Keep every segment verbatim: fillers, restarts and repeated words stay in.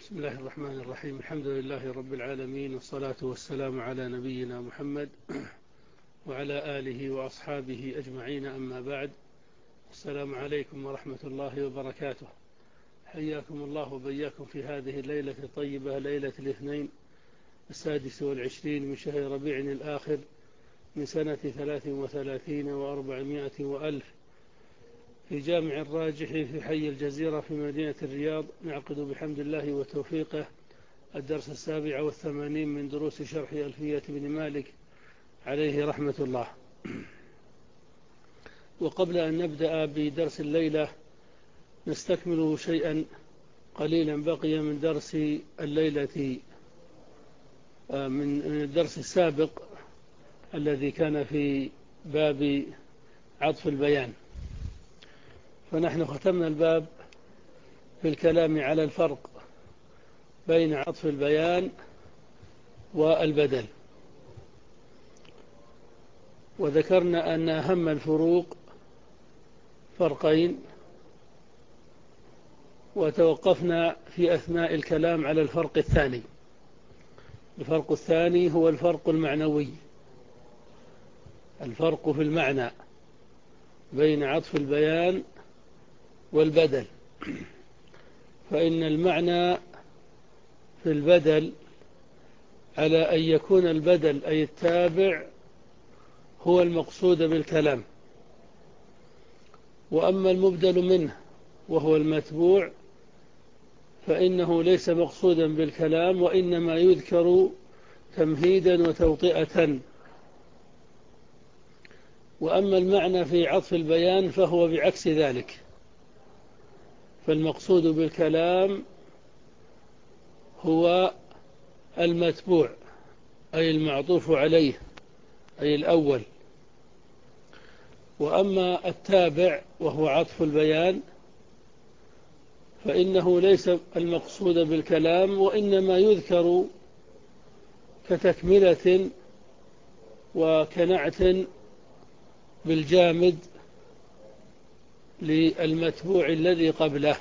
بسم الله الرحمن الرحيم. الحمد لله رب العالمين، والصلاة والسلام على نبينا محمد وعلى آله وأصحابه أجمعين، أما بعد. السلام عليكم ورحمة الله وبركاته. حياكم الله وبياكم في هذه الليلة الطيبة، ليلة الاثنين السادس والعشرين من شهر ربيع الآخر من سنة ثلاث وثلاثين وأربعمائة وألف، في جامع الراجح في حي الجزيرة في مدينة الرياض. نعقد بحمد الله وتوفيقه الدرس السابع والثمانين من دروس شرح ألفية بن مالك عليه رحمة الله. وقبل أن نبدأ بدرس الليلة نستكمل شيئا قليلا بقي من درس الليلة، من الدرس السابق الذي كان في باب عطف البيان. فنحن ختمنا الباب في الكلام على الفرق بين عطف البيان والبدل، وذكرنا أن أهم الفروق فرقين، وتوقفنا في أثناء الكلام على الفرق الثاني. الفرق الثاني هو الفرق المعنوي، الفرق في المعنى بين عطف البيان والبدل. فإن المعنى في البدل على أن يكون البدل أي التابع هو المقصود بالكلام، وأما المبدل منه وهو المتبوع فإنه ليس مقصودا بالكلام، وإنما يذكر تمهيدا وتوطئة. وأما المعنى في عطف البيان فهو بعكس ذلك، فالمقصود بالكلام هو المتبوع أي المعطوف عليه أي الأول، وأما التابع وهو عطف البيان فإنه ليس المقصود بالكلام، وإنما يذكر كتكملة وكنعت بالجامد للمتبوع الذي قبله.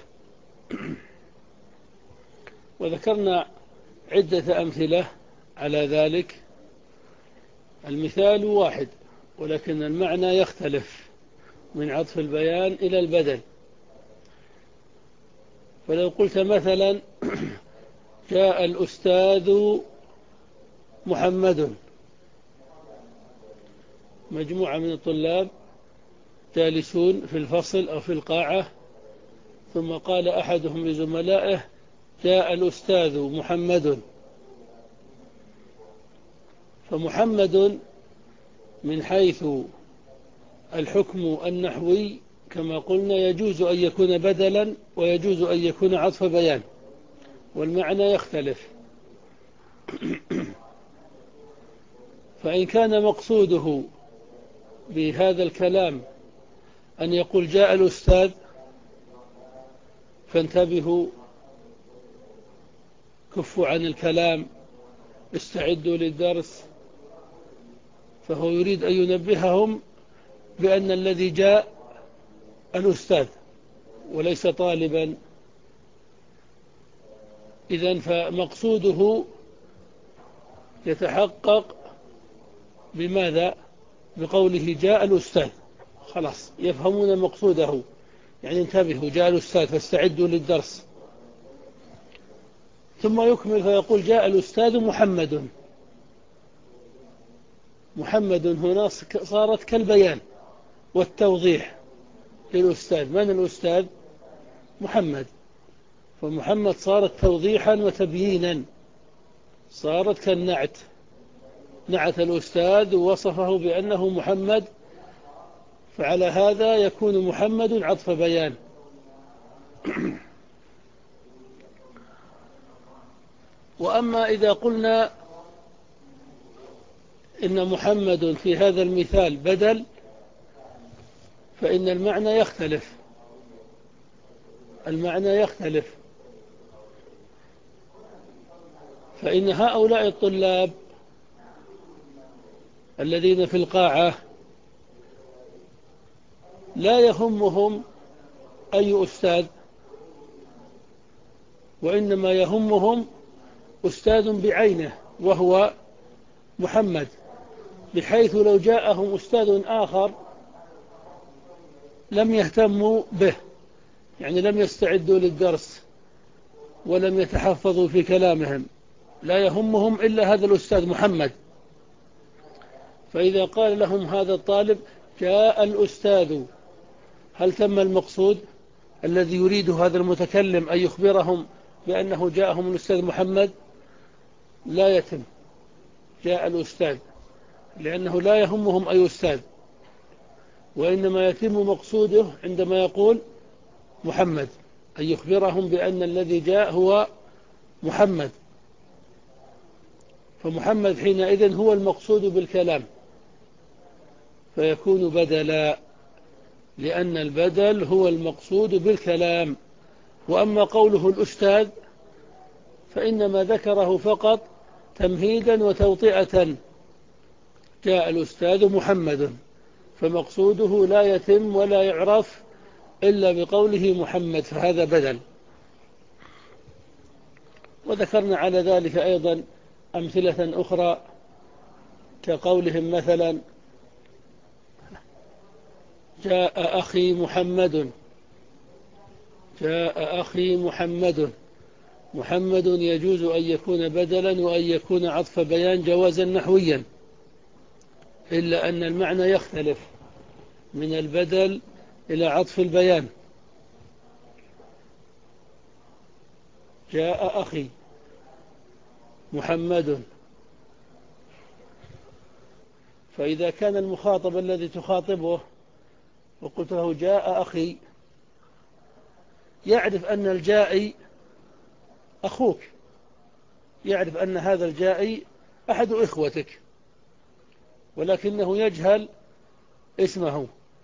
وذكرنا عدة أمثلة على ذلك. المثال واحد ولكن المعنى يختلف من عطف البيان إلى البدل. فلو قلت مثلا جاء الأستاذ محمد، مجموعة من الطلاب جالسون في الفصل أو في القاعة، ثم قال أحدهم لزملائه جاء الأستاذ محمد. فمحمد من حيث الحكم النحوي كما قلنا يجوز أن يكون بدلا ويجوز أن يكون عطف بيان، والمعنى يختلف. فإن كان مقصوده بهذا الكلام أن يقول جاء الأستاذ، فانتبهوا، كفوا عن الكلام، استعدوا للدرس. فهو يريد أن ينبههم بأن الذي جاء الأستاذ وليس طالبا. إذن فمقصوده يتحقق بماذا؟ بقوله جاء الأستاذ، خلاص يفهمون مقصوده، يعني انتبهوا جاء الأستاذ فاستعدوا للدرس. ثم يكمل فيقول جاء الأستاذ محمد. محمد هنا صارت كالبيان والتوضيح للأستاذ. من الأستاذ؟ محمد. فمحمد صارت توضيحا وتبيينا، صارت كالنعت، نعت الأستاذ ووصفه بأنه محمد، فعلى هذا يكون محمد عطف بيان. وأما إذا قلنا إن محمد في هذا المثال بدل فإن المعنى يختلف، المعنى يختلف. فإن هؤلاء الطلاب الذين في القاعة لا يهمهم أي أستاذ، وإنما يهمهم أستاذ بعينه وهو محمد، بحيث لو جاءهم أستاذ آخر لم يهتموا به، يعني لم يستعدوا للدرس ولم يتحفظوا في كلامهم، لا يهمهم إلا هذا الأستاذ محمد. فإذا قال لهم هذا الطالب جاء الأستاذ، هل تم المقصود الذي يريد هذا المتكلم أن يخبرهم بأنه جاءهم الأستاذ محمد؟ لا يتم جاء الأستاذ، لأنه لا يهمهم أي أستاذ، وإنما يتم مقصوده عندما يقول محمد، أن يخبرهم بأن الذي جاء هو محمد. فمحمد حينئذ هو المقصود بالكلام، فيكون بدلا، لأن البدل هو المقصود بالكلام. وأما قوله الأستاذ فإنما ذكره فقط تمهيدا وتوطئة، جاء الأستاذ محمد، فمقصوده لا يتم ولا يعرف إلا بقوله محمد، فهذا بدل. وذكرنا على ذلك أيضا أمثلة أخرى، كقولهم مثلا جاء أخي محمد، جاء أخي محمد. محمد يجوز أن يكون بدلا وأن يكون عطف بيان جوازا نحويا، إلا أن المعنى يختلف من البدل إلى عطف البيان. جاء أخي محمد، فإذا كان المخاطب الذي تخاطبه وقلت له جاء أخي، يعرف أن الجائي أخوك، يعرف أن هذا الجائي أحد إخوتك، ولكنه يجهل اسمه.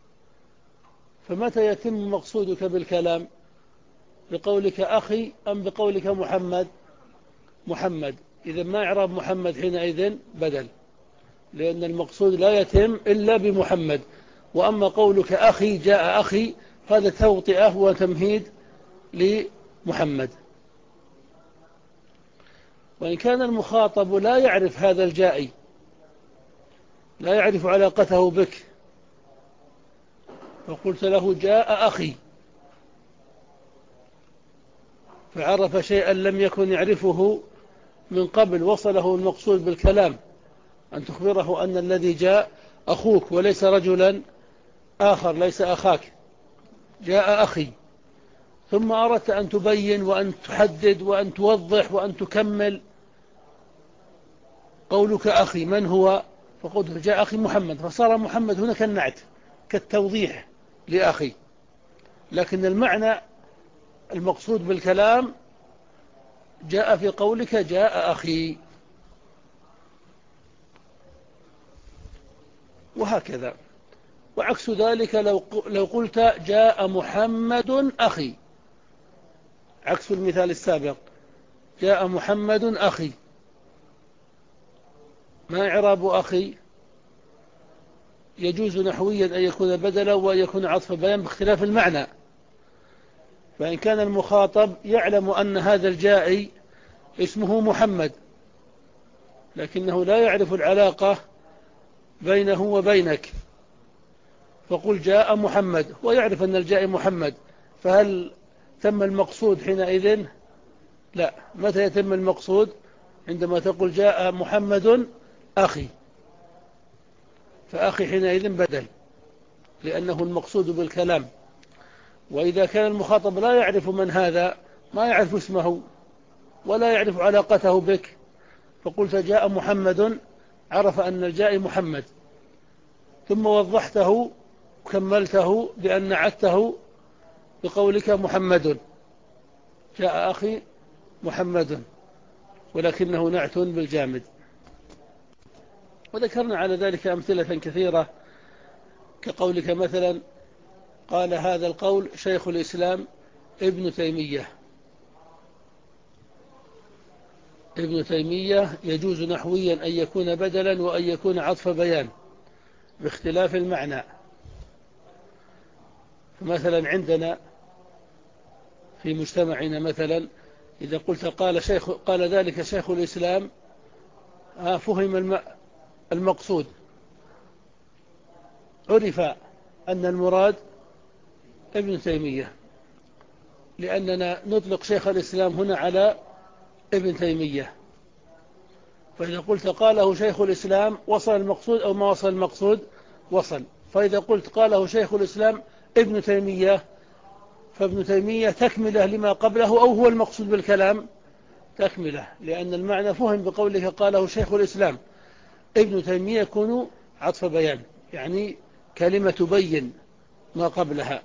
فمتى يتم مقصودك بالكلام؟ بقولك أخي أم بقولك محمد؟ محمد. إذا ما إعراب محمد حينئذ بدل، لأن المقصود لا يتم إلا بمحمد. وأما قولك أخي جاء أخي، هذا توطئة وتمهيد لمحمد. وإن كان المخاطب لا يعرف هذا الجائي، لا يعرف علاقته بك، فقلت له جاء أخي، فعرف شيئا لم يكن يعرفه من قبل، وصله المقصود بالكلام أن تخبره أن الذي جاء أخوك وليس رجلا آخر، ليس أخاك، جاء أخي. ثم أردت أن تبين وأن تحدد وأن توضح وأن تكمل، قولك أخي من هو؟ فقلت جاء أخي محمد، فصار محمد هنا كالنعت كالتوضيح لأخي، لكن المعنى المقصود بالكلام جاء في قولك جاء أخي. وهكذا. وعكس ذلك لو لو قلت جاء محمد أخي، عكس المثال السابق، جاء محمد أخي، ما إعراب أخي؟ يجوز نحويا أن يكون بدلا وأن يكون عطف بيان باختلاف المعنى. فإن كان المخاطب يعلم أن هذا الجائي اسمه محمد، لكنه لا يعرف العلاقة بينه وبينك، فقل جاء محمد، ويعرف أن الجائي محمد، فهل تم المقصود حينئذ؟ لا. متى يتم المقصود؟ عندما تقول جاء محمد أخي، فأخي حينئذ بدل، لأنه المقصود بالكلام. وإذا كان المخاطب لا يعرف من هذا، ما يعرف اسمه ولا يعرف علاقته بك، فقلت جاء محمد، عرف أن الجائي محمد، ثم وضحته وكملته بأن نعته بقولك محمد، جاء أخي محمد، ولكنه نعت بالجامد. وذكرنا على ذلك أمثلة كثيرة، كقولك مثلا قال هذا القول شيخ الإسلام ابن تيمية. ابن تيمية يجوز نحويا أن يكون بدلا وأن يكون عطف بيان باختلاف المعنى. فمثلا عندنا في مجتمعنا مثلا إذا قلت قال شيخ قال ذلك شيخ الإسلام فهم المقصود، عرف أن المراد ابن تيمية، لأننا نطلق شيخ الإسلام هنا على ابن تيمية. فإذا قلت قاله شيخ الإسلام وصل المقصود أو ما وصل المقصود؟ وصل. فإذا قلت قاله شيخ الإسلام ابن تيمية، فابن تيمية تكملة لما قبله أو هو المقصود بالكلام؟ تكملة، لأن المعنى فهم بقوله قاله شيخ الإسلام ابن تيمية يكون عطف بيان، يعني كلمة تبين ما قبلها.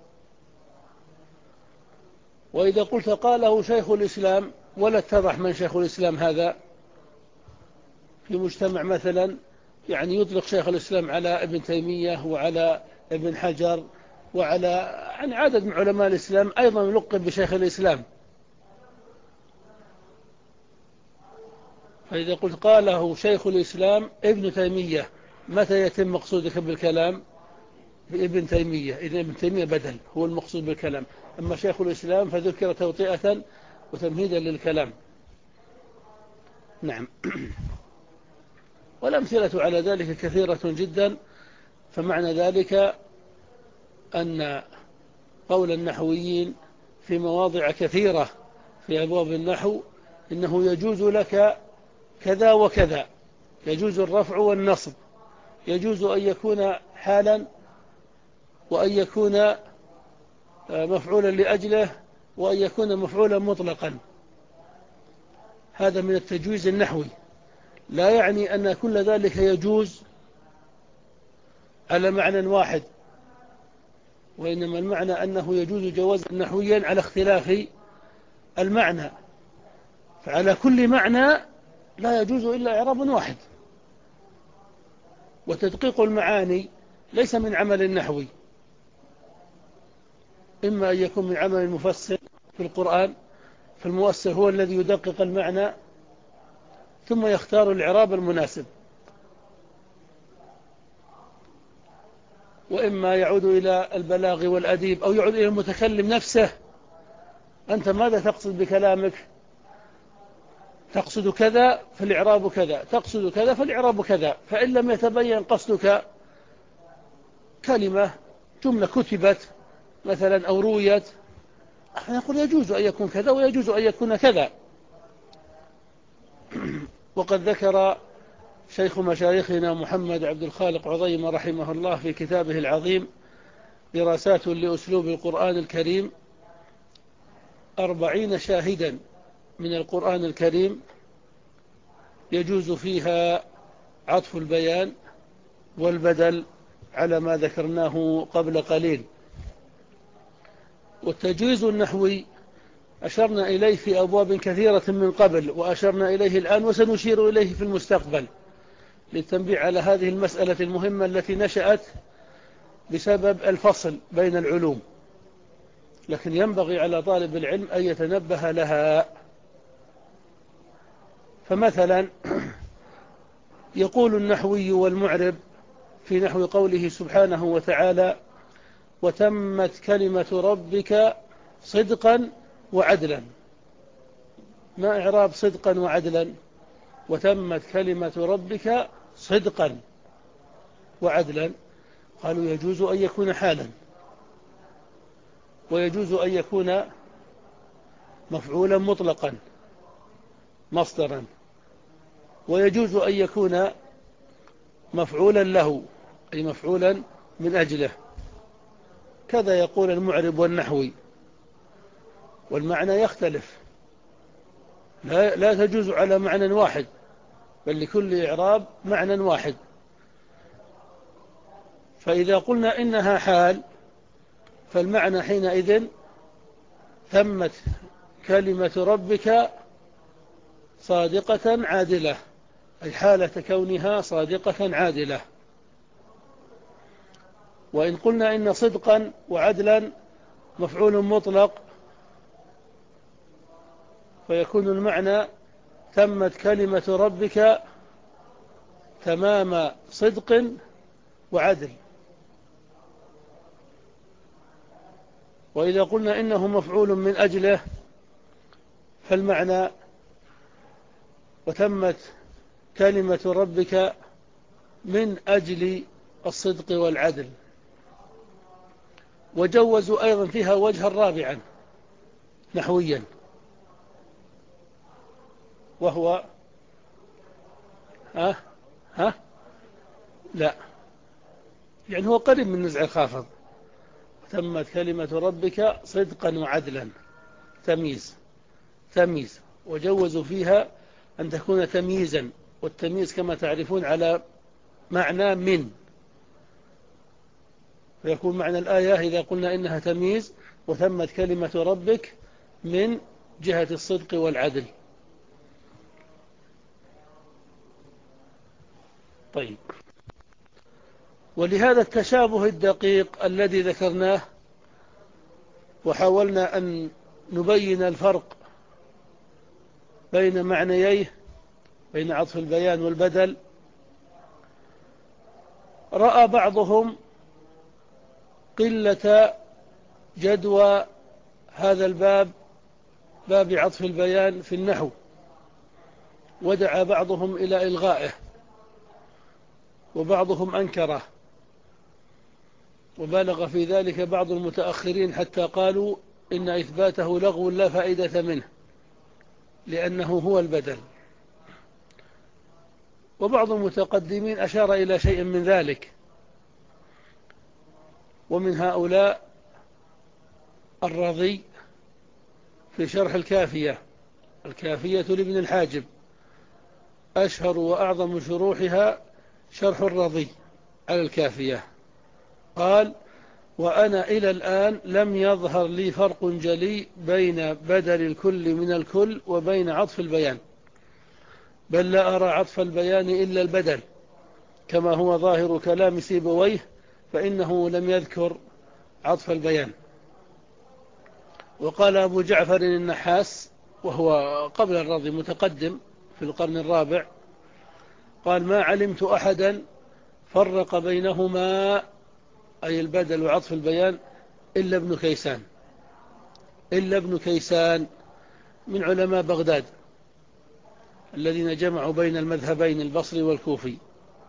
وإذا قلت قاله شيخ الإسلام ولا اتضح من شيخ الإسلام هذا في مجتمع مثلا، يعني يطلق شيخ الإسلام على ابن تيمية وعلى ابن حجر وعلى عن عدد من علماء الإسلام أيضا لقب بشيخ الإسلام. فإذا قلت قاله شيخ الإسلام ابن تيمية، متى يتم مقصودك بالكلام؟ بابن تيمية، إذن ابن تيمية بدل هو المقصود بالكلام، أما شيخ الإسلام فذكر توطئة وتمهيدا للكلام. نعم. والأمثلة على ذلك كثيرة جدا. فمعنى ذلك أن قول النحويين في مواضع كثيرة في أبواب النحو إنه يجوز لك كذا وكذا، يجوز الرفع والنصب، يجوز أن يكون حالا وأن يكون مفعولا لأجله وأن يكون مفعولا مطلقا. هذا من التجويز النحوي، لا يعني أن كل ذلك يجوز على معنى واحد، وإنما المعنى أنه يجوز جوازا نحويا على اختلاف المعنى، فعلى كل معنى لا يجوز إلا إعراب واحد. وتدقيق المعاني ليس من عمل النحوي، إما أن يكون من عمل المفسر في القرآن، فالمؤسر هو الذي يدقق المعنى ثم يختار الإعراب المناسب، وإما يعود إلى البلاغ والأديب أو يعود إلى المتكلم نفسه. أنت ماذا تقصد بكلامك؟ تقصد كذا فالإعراب كذا، تقصد كذا فالإعراب كذا. فإن لم يتبين قصدك كلمة جملة كتبت مثلا أو رويت، نقول يجوز أن يكون كذا ويجوز أن يكون كذا. وقد ذكر شيخ مشايخنا محمد عبد الخالق عظيم رحمه الله في كتابه العظيم دراسات لأسلوب القرآن الكريم أربعين شاهدا من القرآن الكريم يجوز فيها عطف البيان والبدل على ما ذكرناه قبل قليل. والتجويز النحوي أشرنا إليه في أبواب كثيرة من قبل، وأشرنا إليه الآن وسنشير إليه في المستقبل للتنبيه على هذه المسألة المهمة التي نشأت بسبب الفصل بين العلوم، لكن ينبغي على طالب العلم أن يتنبه لها. فمثلا يقول النحوي والمعرب في نحو قوله سبحانه وتعالى وتمت كلمة ربك صدقا وعدلا. ما إعراب صدقا وعدلا؟ وتمت كلمة ربك صدقا وعدلا. قالوا يجوز أن يكون حالا، ويجوز أن يكون مفعولا مطلقا مصدرا، ويجوز أن يكون مفعولا له أي مفعولا من أجله. كذا يقول المعرب والنحوي، والمعنى يختلف، لا, لا تجوز على معنى واحد، بل لكل إعراب معنى واحد. فإذا قلنا إنها حال فالمعنى حينئذ تمت كلمة ربك صادقة عادلة، أي حالة كونها صادقة عادلة. وإن قلنا إن صدقا وعدلا مفعول مطلق فيكون المعنى تمت كلمة ربك تمام صدق وعدل. وإذا قلنا إنه مفعول من أجله فالمعنى: وتمت كلمة ربك من أجل الصدق والعدل. وجوزوا أيضا فيها وجها رابعا نحويا، وهو ها ها لا يعني هو قريب من نزع الخافض. تمت كلمة ربك صدقا وعدلا، تمييز تمييز وجوزوا فيها أن تكون تمييزا، والتمييز كما تعرفون على معنى من، فيكون معنى الآية إذا قلنا إنها تمييز: وتمت كلمة ربك من جهة الصدق والعدل. طيب، ولهذا التشابه الدقيق الذي ذكرناه وحاولنا أن نبين الفرق بين معنييه، بين عطف البيان والبدل، رأى بعضهم قلة جدوى هذا الباب، باب عطف البيان في النحو، ودعا بعضهم إلى إلغائه، وبعضهم أنكره، وبالغ في ذلك بعض المتأخرين حتى قالوا إن إثباته لغو لا فائدة منه لأنه هو البدل. وبعض المتقدمين أشار إلى شيء من ذلك، ومن هؤلاء الرضي في شرح الكافية، الكافية لابن الحاجب، أشهر وأعظم شروحها شرح الرضي على الكافية، قال: وأنا إلى الآن لم يظهر لي فرق جلي بين بدل الكل من الكل وبين عطف البيان، بل لا أرى عطف البيان إلا البدل كما هو ظاهر كلام سيبويه، فإنه لم يذكر عطف البيان. وقال أبو جعفر النحاس، وهو قبل الرضي متقدم في القرن الرابع، قال: ما علمت أحدا فرق بينهما، أي البدل وعطف البيان، إلا ابن كيسان، إلا ابن كيسان من علماء بغداد الذين جمعوا بين المذهبين البصري والكوفي.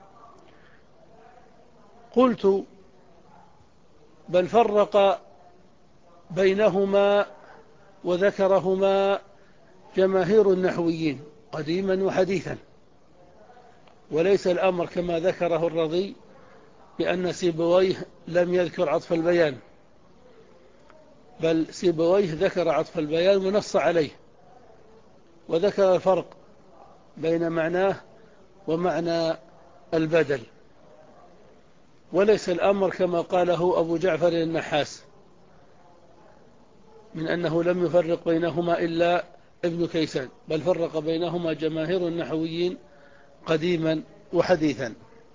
قلت: بل فرق بينهما وذكرهما جماهير النحويين قديما وحديثا، وليس الأمر كما ذكره الرضي بأن سيبويه لم يذكر عطف البيان، بل سيبويه ذكر عطف البيان ونص عليه، وذكر الفرق بين معناه ومعنى البدل، وليس الأمر كما قاله أبو جعفر النحاس من أنه لم يفرق بينهما إلا ابن كيسان، بل فرق بينهما جماهير النحويين قديما وحديثا.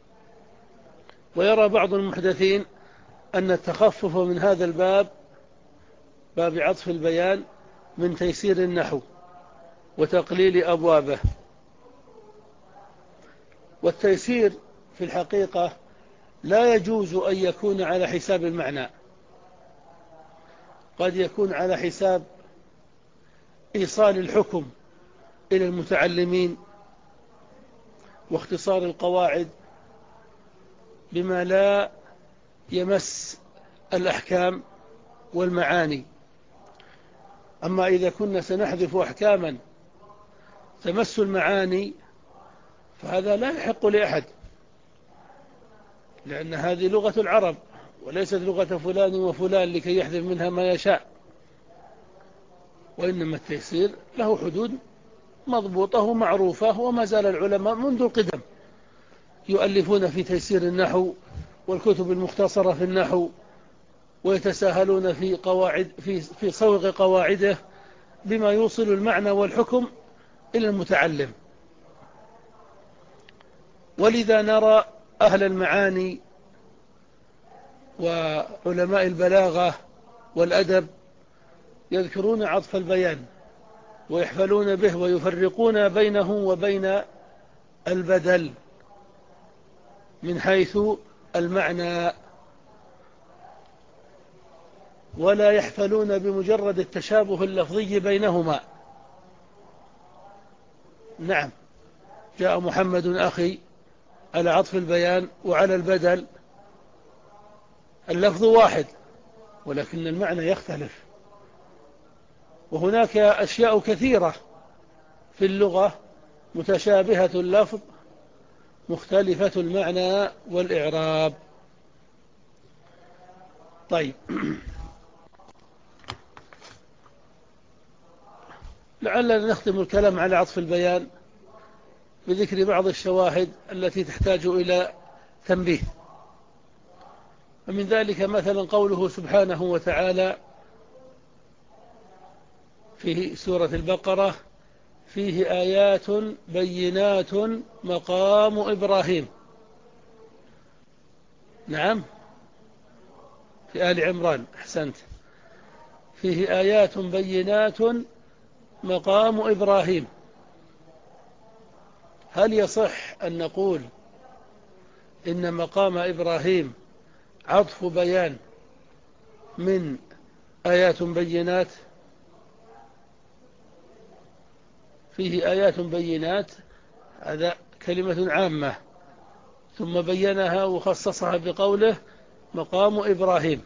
ويرى بعض المحدثين أن التخفف من هذا الباب، باب عطف البيان، من تيسير النحو وتقليل أبوابه. والتيسير في الحقيقة لا يجوز أن يكون على حساب المعنى، قد يكون على حساب إيصال الحكم إلى المتعلمين واختصار القواعد بما لا يمس الأحكام والمعاني. أما إذا كنا سنحذف أحكاما تمس المعاني فهذا لا يحق لأحد، لأن هذه لغة العرب وليست لغة فلان وفلان لكي يحذف منها ما يشاء، وإنما التيسير له حدود مضبوطة ومعروفة، وما زال العلماء منذ القدم يؤلفون في تيسير النحو والكتب المختصرة في النحو، ويتساهلون في قواعد في في صوغ قواعده بما يوصل المعنى والحكم إلى المتعلم. ولذا نرى أهل المعاني وعلماء البلاغة والأدب يذكرون عطف البيان ويحفلون به ويفرقون بينه وبين البدل من حيث المعنى، ولا يحفلون بمجرد التشابه اللفظي بينهما، نعم، جاء محمد أخي على عطف البيان وعلى البدل، اللفظ واحد ولكن المعنى يختلف. وهناك أشياء كثيرة في اللغة متشابهة اللفظ مختلفة المعنى والإعراب. طيب، لعلنا نختم الكلام على عطف البيان بذكر بعض الشواهد التي تحتاج إلى تنبيه. ومن ذلك مثلا قوله سبحانه وتعالى في سورة البقرة: فيه آيات بينات مقام إبراهيم. نعم، في آل عمران، أحسنت، فيه آيات بينات مقام إبراهيم. هل يصح أن نقول إن مقام إبراهيم عطف بيان من آيات بينات؟ فيه آيات بينات، هذا كلمة عامة، ثم بينها وخصصها بقوله مقام إبراهيم.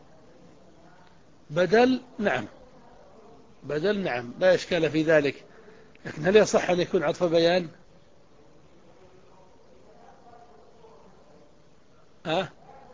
بدل نعم، بدل نعم، لا إشكال في ذلك، لكن هل يصح أن يكون عطف بيان؟ ها؟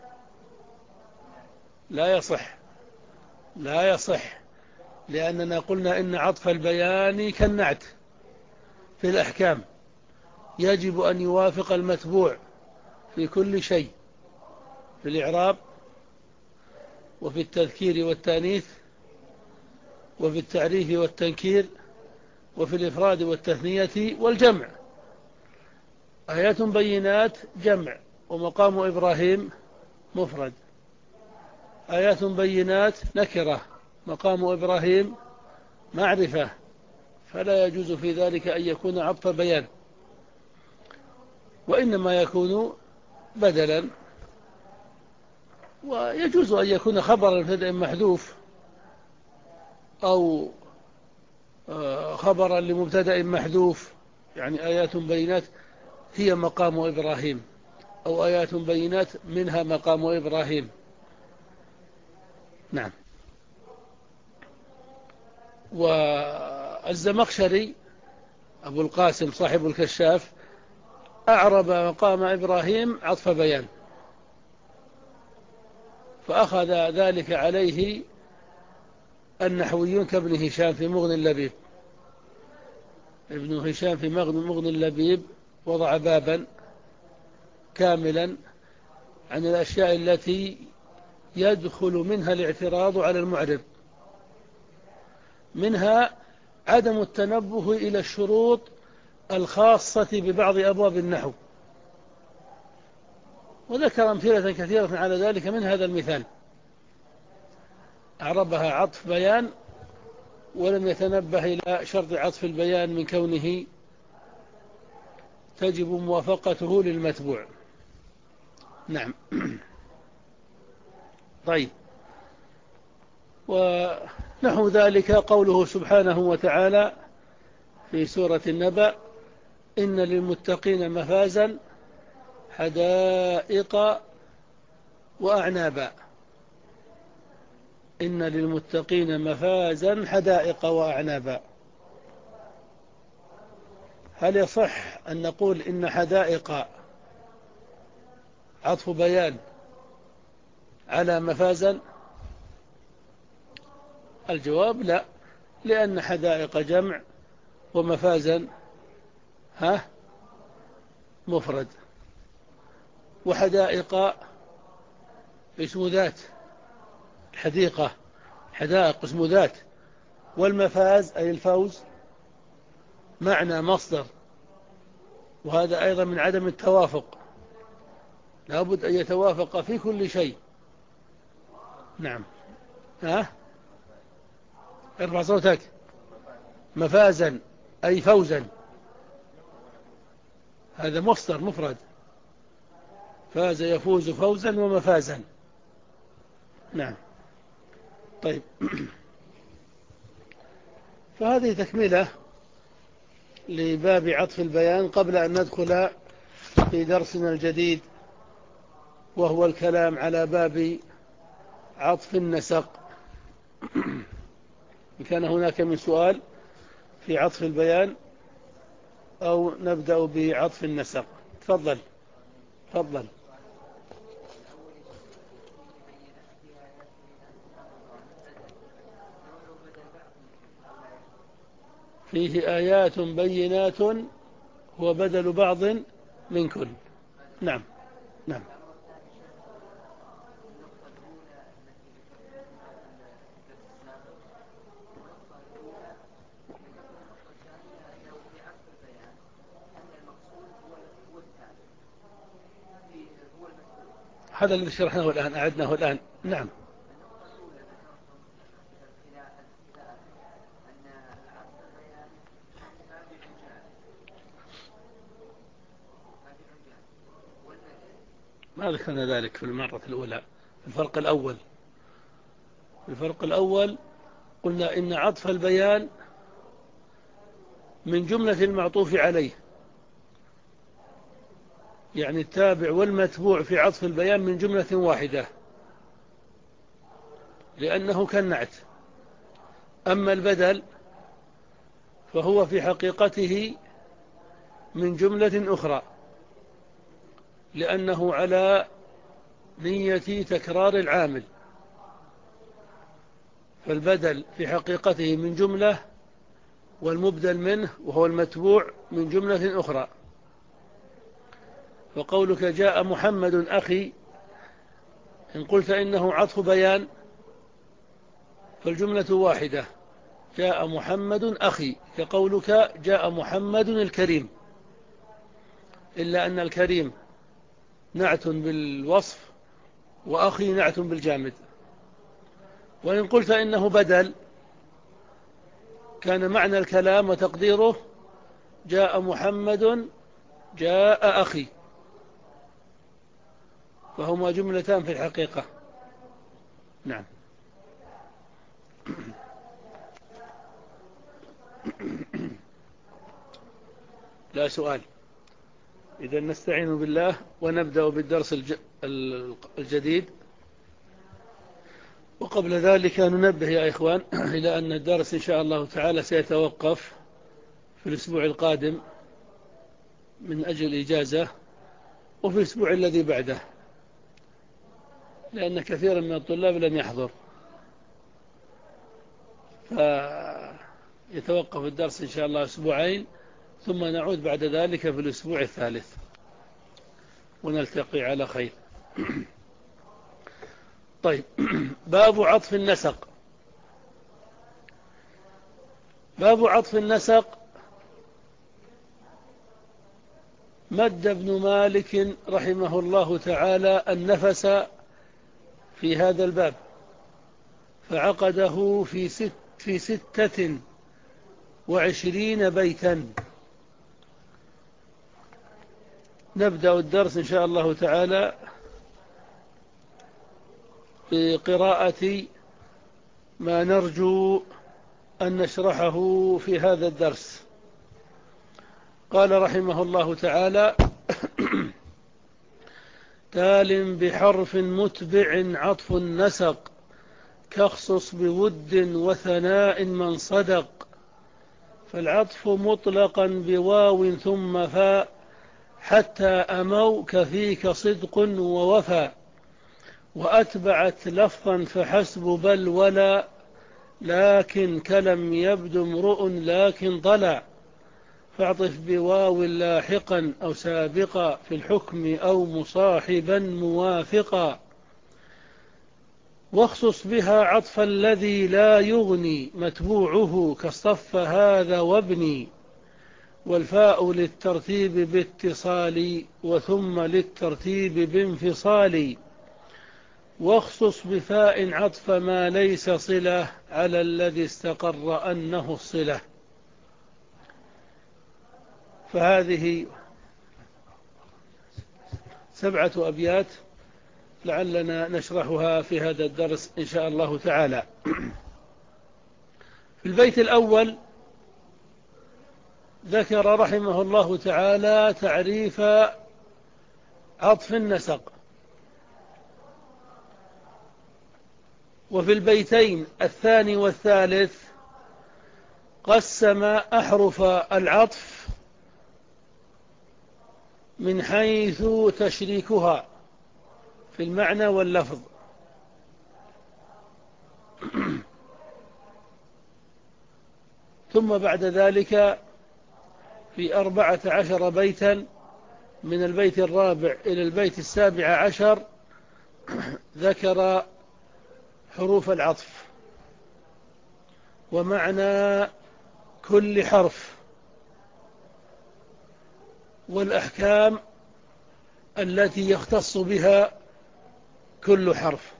لا يصح، لا يصح، لأننا قلنا إن عطف البيان كالنعت في الأحكام، يجب أن يوافق المتبوع في كل شيء، في الإعراب وفي التذكير والتانيث وفي التعريف والتنكير وفي الإفراد والتثنية والجمع. آيات بينات جمع، ومقام إبراهيم مفرد. آيات بينات نكرة، مقام إبراهيم معرفة، فلا يجوز في ذلك أن يكون عطف بيان، وإنما يكون بدلا. ويجوز أن يكون خبرا لمبتدأ محذوف أو خبرا لمبتدأ محذوف، يعني آيات بينات هي مقام إبراهيم، أو آيات بينات منها مقام إبراهيم. نعم. والزمخشري أبو القاسم صاحب الكشاف أعرب مقام إبراهيم عطف بيان، فأخذ ذلك عليه النحويون كابن هشام في مغني اللبيب. ابن هشام في مغني اللبيب وضع بابا كاملا عن الأشياء التي يدخل منها الاعتراض على المعرب، منها عدم التنبه إلى الشروط الخاصة ببعض أبواب النحو، وذكر أمثلة كثيرة على ذلك. من هذا المثال أعربها عطف بيان ولم يتنبه إلى شرط عطف البيان من كونه تجب موافقته للمتبوع. نعم. طيب، ونحو ذلك قوله سبحانه وتعالى في سورة النبأ: إن للمتقين مفازا حدائق وأعنابا. إن للمتقين مفازا حدائق وأعنابا. هل يصح أن نقول إن حدائق عطف بيان على مفازا؟ الجواب لا، لأن حدائق جمع ومفازا ها مفرد، وحدائق اسم ذات، الحديقة حدائق اسم ذات، والمفاز أي الفوز معنى مصدر، وهذا أيضا من عدم التوافق، لابد أن يتوافق في كل شيء. نعم. ها؟ ارفع صوتك. مفازا أي فوزا، هذا مصدر مفرد، فاز يفوز فوزا ومفازا. نعم. طيب، فهذه تكملة لباب عطف البيان قبل أن ندخل في درسنا الجديد، وهو الكلام على باب عطف النسق. إن كان هناك من سؤال في عطف البيان أو نبدأ بعطف النسق. تفضل تفضل. فيه آيات بينات هو بدل بعض من كل. نعم نعم. هذا الذي شرحناه الآن، أعدناه الآن. نعم. ما ذكرنا ذلك في المرة الأولى. الفرق الأول الفرق الأول قلنا إن عطف البيان من جملة المعطوف عليه، يعني التابع والمتبوع في عطف البيان من جملة واحدة لأنه كالنعت. أما البدل فهو في حقيقته من جملة أخرى لأنه على نية تكرار العامل، فالبدل في حقيقته من جملة والمبدل منه وهو المتبوع من جملة أخرى. فقولك جاء محمد أخي، إن قلت إنه عطف بيان فالجملة واحدة، جاء محمد أخي، كقولك جاء محمد الكريم، إلا أن الكريم نعت بالوصف وأخي نعت بالجامد. وإن قلت إنه بدل كان معنى الكلام وتقديره جاء محمد جاء أخي، فهما جملتان في الحقيقة. نعم. لا سؤال. إذا نستعين بالله ونبدأ بالدرس الجديد. وقبل ذلك ننبه يا إخوان إلى أن الدرس إن شاء الله تعالى سيتوقف في الأسبوع القادم من أجل إجازة، وفي الأسبوع الذي بعده لأن كثيرا من الطلاب لم يحضر، فيتوقف الدرس إن شاء الله أسبوعين، ثم نعود بعد ذلك في الأسبوع الثالث ونلتقي على خير. طيب. باب عطف النسق. باب عطف النسق مد ابن مالك رحمه الله تعالى النفس في هذا الباب، فعقده في ست في ستة وعشرين بيتا. نبدأ الدرس إن شاء الله تعالى بقراءة ما نرجو أن نشرحه في هذا الدرس. قال رحمه الله تعالى: تال بحرف متبع عطف النسق، كاخصص بود وثناء من صدق، فالعطف مطلقا بواو ثم فاء، حتى أمو كفيك صدق ووفى، وأتبعت لفظا فحسب بل ولا، لكن كلم يبدو امرؤ لكن طلع، فاعطف بواو لاحقا أو سابقا في الحكم أو مصاحبا موافقا، واخصص بها عطف الذي لا يغني متبوعه كالصف هذا وابني، والفاء للترتيب باتصال وثم للترتيب بانفصال، واخصص بفاء عطف ما ليس صلة على الذي استقر أنه الصلة. فهذه سبعة أبيات لعلنا نشرحها في هذا الدرس إن شاء الله تعالى. في البيت الأول ذكر رحمه الله تعالى تعريف عطف النسق. وفي البيتين الثاني والثالث قسم أحرف العطف من حيث تشريكها في المعنى واللفظ. ثم بعد ذلك في أربعة عشر بيتا من البيت الرابع إلى البيت السابع عشر ذكر حروف العطف ومعنى كل حرف والأحكام التي يختص بها كل حرف.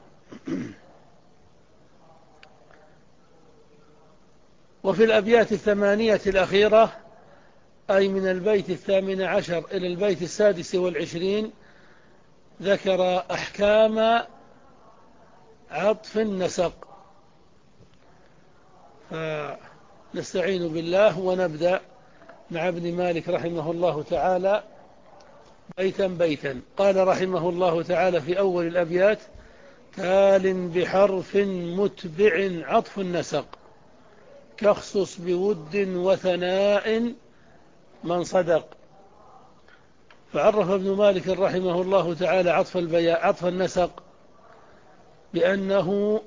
وفي الأبيات الثمانية الأخيرة أي من البيت الثامن عشر إلى البيت السادس والعشرين ذكر أحكام عطف النسق. فنستعين بالله ونبدأ مع ابن مالك رحمه الله تعالى بيتا بيتا. قال رحمه الله تعالى في أول الأبيات: تال بحرف متبع عطف النسق كاخصص بود وثناء من صدق. فعرف ابن مالك رحمه الله تعالى عطف, عطف النسق بأنه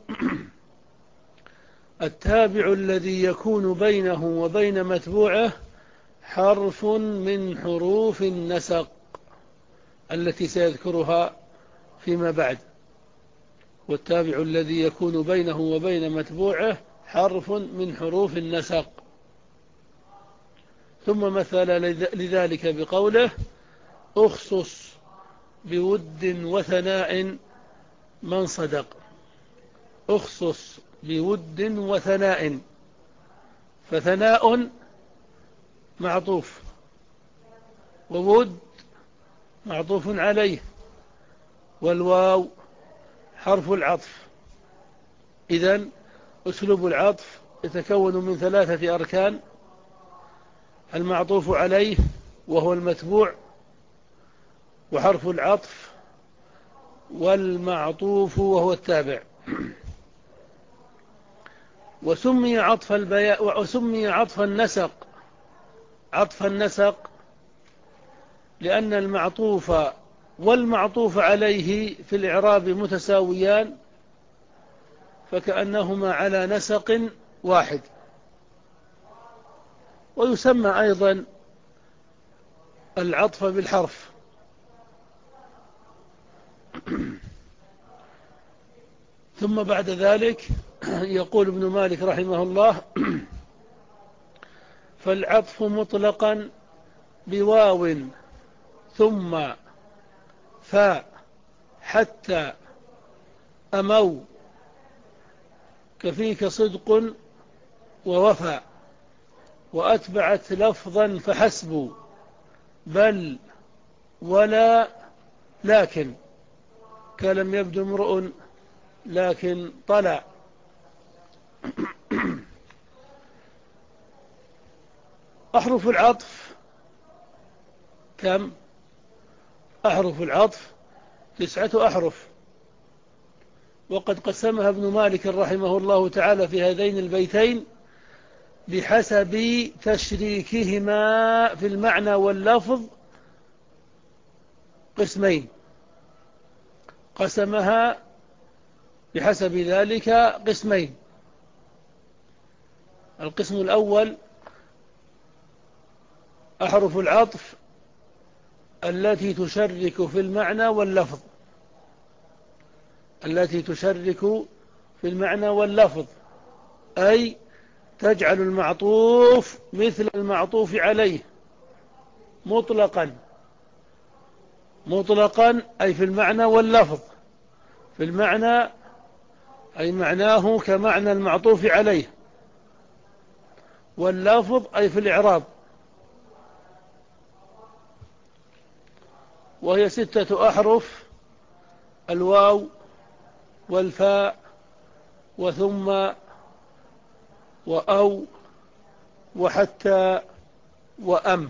التابع الذي يكون بينه وبين متبوعه حرف من حروف النسق التي سيذكرها فيما بعد. والتابع الذي يكون بينه وبين متبوعه حرف من حروف النسق. ثم مثل لذلك بقوله: أخصص بود وثناء من صدق. أخصص بود وثناء، فثناء معطوف وود معطوف عليه والواو حرف العطف. إذن أسلوب العطف يتكون من ثلاثة أركان: المعطوف عليه وهو المتبوع، وحرف العطف، والمعطوف وهو التابع. وسمي عطف البياء وسمي عطف النسق عطف النسق لأن المعطوف والمعطوف عليه في الإعراب متساويان، فكأنهما على نسق واحد. ويسمى أيضا العطف بالحرف. ثم بعد ذلك يقول ابن مالك رحمه الله: فالعطف مطلقا بواو ثم فاء حتى أمو كفيك صدق ووفى وأتبعت لفظا فحسب بل ولا لكن كلم يبدو امرؤ لكن طلع. أحرف العطف كم؟ أحرف العطف تسعة أحرف، وقد قسمها ابن مالك رحمه الله تعالى في هذين البيتين بحسب تشريكهما في المعنى واللفظ قسمين. قسمها بحسب ذلك قسمين: القسم الأول أحرف العطف التي تشرك في المعنى واللفظ التي تشرك في المعنى واللفظ أي تجعل المعطوف مثل المعطوف عليه مطلقا مطلقا أي في المعنى واللفظ. في المعنى أي معناه كمعنى المعطوف عليه، واللفظ أي في الإعراب. وهي ستة أحرف: الواو والفاء وثم وأو وحتى وأم.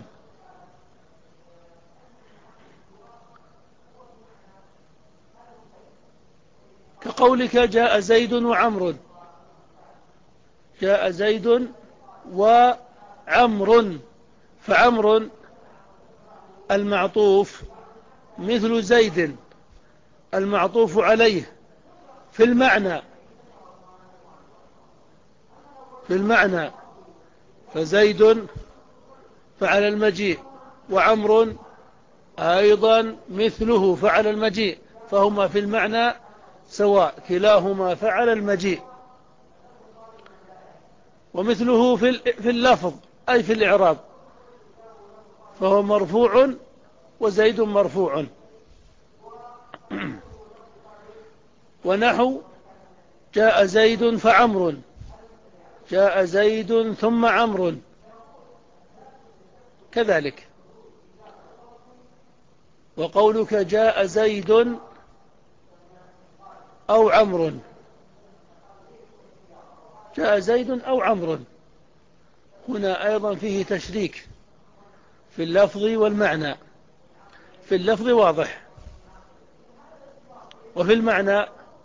كقولك جاء زيد وعمر، جاء زيد وعمر، فعمر المعطوف مثل زيد المعطوف عليه في المعنى، في المعنى فزيد فعل المجيء، وعمر أيضا مثله فعل المجيء، فهما في المعنى سواء، كلاهما فعل المجيء. ومثله في اللفظ أي في الإعراب، فهو مرفوع وزيد مرفوع. ونحو جاء زيد فعمر، جاء زيد ثم عمرو كذلك. وقولك جاء زيد أو عمرو، جاء زيد أو عمرو، هنا أيضا فيه تشريك في اللفظ والمعنى. في اللفظ واضح، وفي المعنى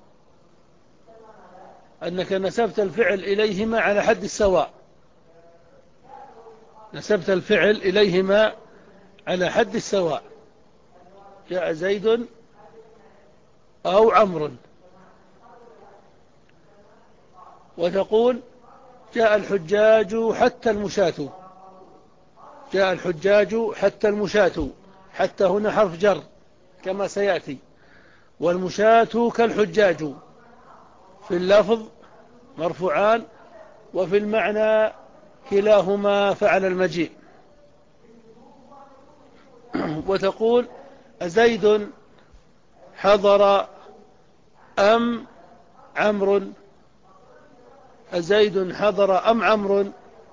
أنك نسبت الفعل إليهما على حد السواء، نسبت الفعل إليهما على حد السواء، جاء زيد أو عمرو. وتقول جاء الحجاج حتى المشاة، جاء الحجاج حتى المشاة، حتى هنا حرف جر كما سيأتي، والمشاة كالحجاج، في اللفظ مرفوعان وفي المعنى كلاهما فعل المجيء. وتقول أزيد حضر أم عمرو، أزيد حضر أم عمرو،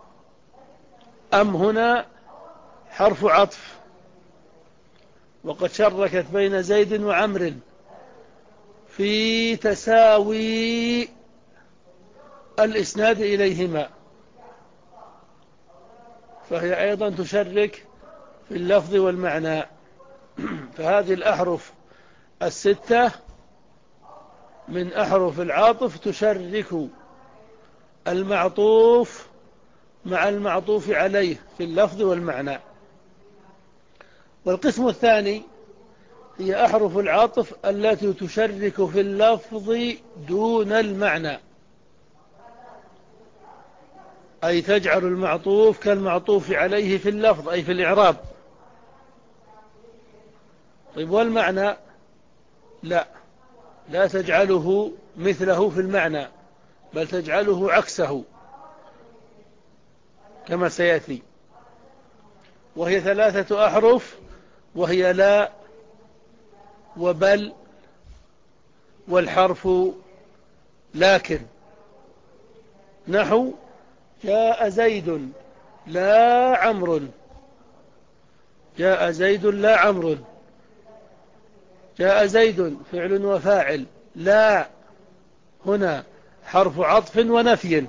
أم هنا حرف عطف، وقد شركت بين زيد وعمر في تساوي الإسناد إليهما، فهي أيضا تشرك في اللفظ والمعنى. فهذه الأحرف الستة من أحرف العاطف تشرك المعطوف مع المعطوف عليه في اللفظ والمعنى. والقسم الثاني هي أحرف العاطف التي تشرك في اللفظ دون المعنى، أي تجعل المعطوف كالمعطوف عليه في اللفظ أي في الإعراب. طيب والمعنى لا، لا تجعله مثله في المعنى، بل تجعله عكسه كما سيأتي. وهي ثلاثة أحرف، وهي لا وبل والحرف لكن. نحو جاء زيد لا عمرو، جاء زيد لا عمرو، جاء زيد فعل وفاعل، لا هنا حرف عطف ونفي،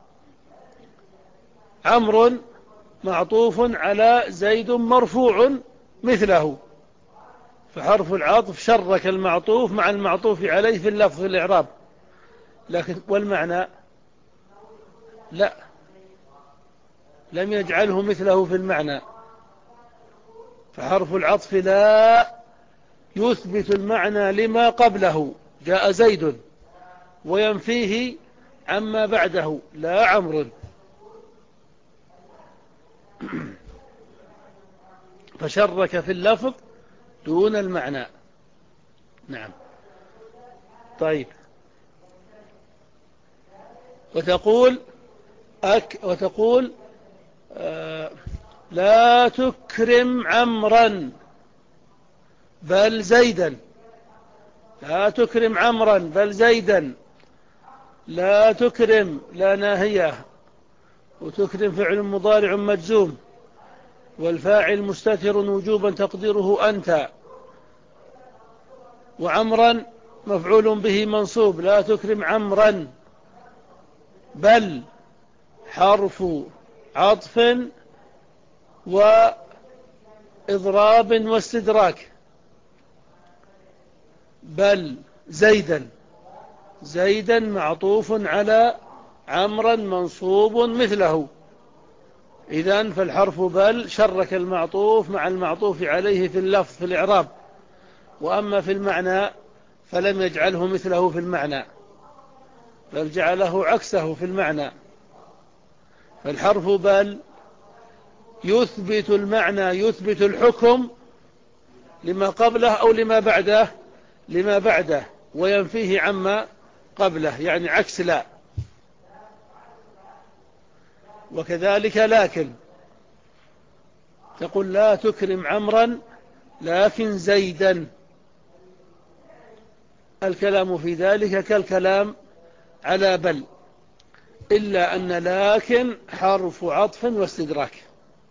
عمرو معطوف على زيد مرفوع مثله، فحرف العطف شرك المعطوف مع المعطوف عليه في اللفظ في الإعراب. لكن والمعنى لا، لم يجعله مثله في المعنى، فحرف العطف لا يثبت المعنى لما قبله جاء زيد، وينفيه عما بعده لا عمرو، فشرك في اللفظ دون المعنى. نعم. طيب. وتقول أك وتقول آه لا تكرم عمرا بل زيدا، لا تكرم عمرا بل زيدا، لا تكرم لا ناهية، وتكرم فعل مضارع مجزوم، والفاعل مستتر وجوبا تقديره أنت، وعمرا مفعول به منصوب، لا تكرم عمرا، بل حرف عطف وإضراب واستدراك. بل زيدا، زيدا معطوف على عمرا منصوب مثله. إذن فالحرف بل شرك المعطوف مع المعطوف عليه في اللفظ في الإعراب، وأما في المعنى فلم يجعله مثله في المعنى، بل جعله عكسه في المعنى. فالحرف بل يثبت المعنى، يثبت الحكم لما قبله أو لما بعده، لما بعده، وينفيه عما قبله، يعني عكس لا. وكذلك لكن، تقول لا تكرم عمرا لكن زيدا. الكلام في ذلك كالكلام على بل، إلا أن لكن حرف عطف واستدراك.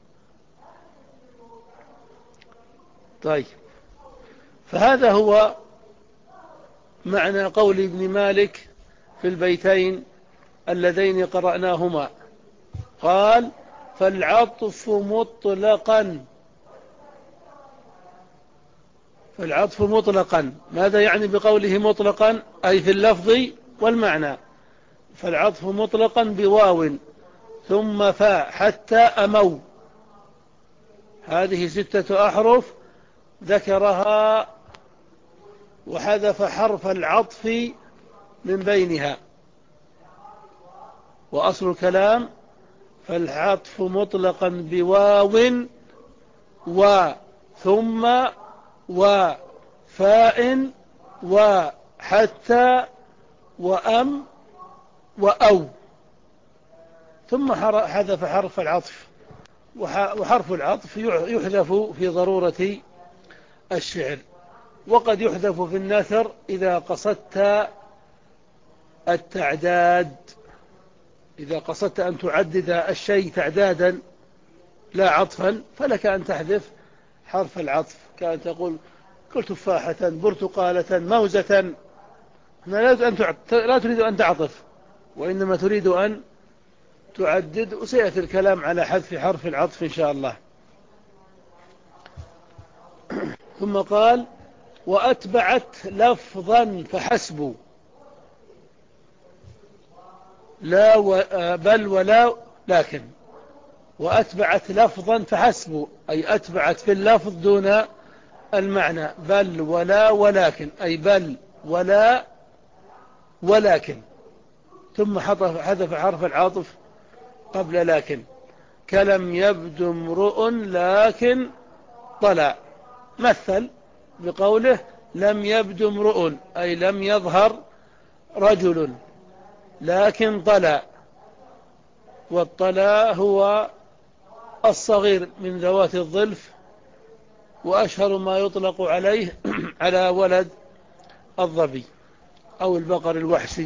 طيب، فهذا هو معنى قول ابن مالك في البيتين اللذين قرأناهما. قال فالعطف مطلقا، فالعطف مطلقا. ماذا يعني بقوله مطلقا؟ أي في اللفظ والمعنى. فالعطف مطلقا بواو ثم فاء حتى أمو، هذه ستة أحرف ذكرها وحذف حرف العطف من بينها. وأصل الكلام فالعطف مطلقا بواو وثم وفاء وحتى وأم وأو، ثم حذف حرف العطف. وحرف العطف يحذف في ضرورة الشعر، وقد يحذف في النثر إذا قصدت التعداد، إذا قصدت أن تعدد الشيء تعدادا لا عطفا، فلك أن تحذف حرف العطف، كأن تقول كل تفاحة، برتقالة، موزة. لا تريد أن تعطف، وإنما تريد أن تعدد. وسيأتي الكلام على حذف حرف العطف إن شاء الله. ثم قال وأتبعت لفظا فحسب، لا و... بل ولا لكن. وأتبعت لفظا فحسب، أي أتبعت في اللفظ دون المعنى. بل ولا ولكن، أي بل ولا ولكن، ثم حذف حرف العاطف قبل لكن. كلم يبد امرؤ لكن طلع، مثل بقوله لم يبد امرؤ، أي لم يظهر رجل، لكن طلع. والطلاء هو الصغير من ذوات الظلف، وأشهر ما يطلق عليه على ولد الظبي أو البقر الوحشي.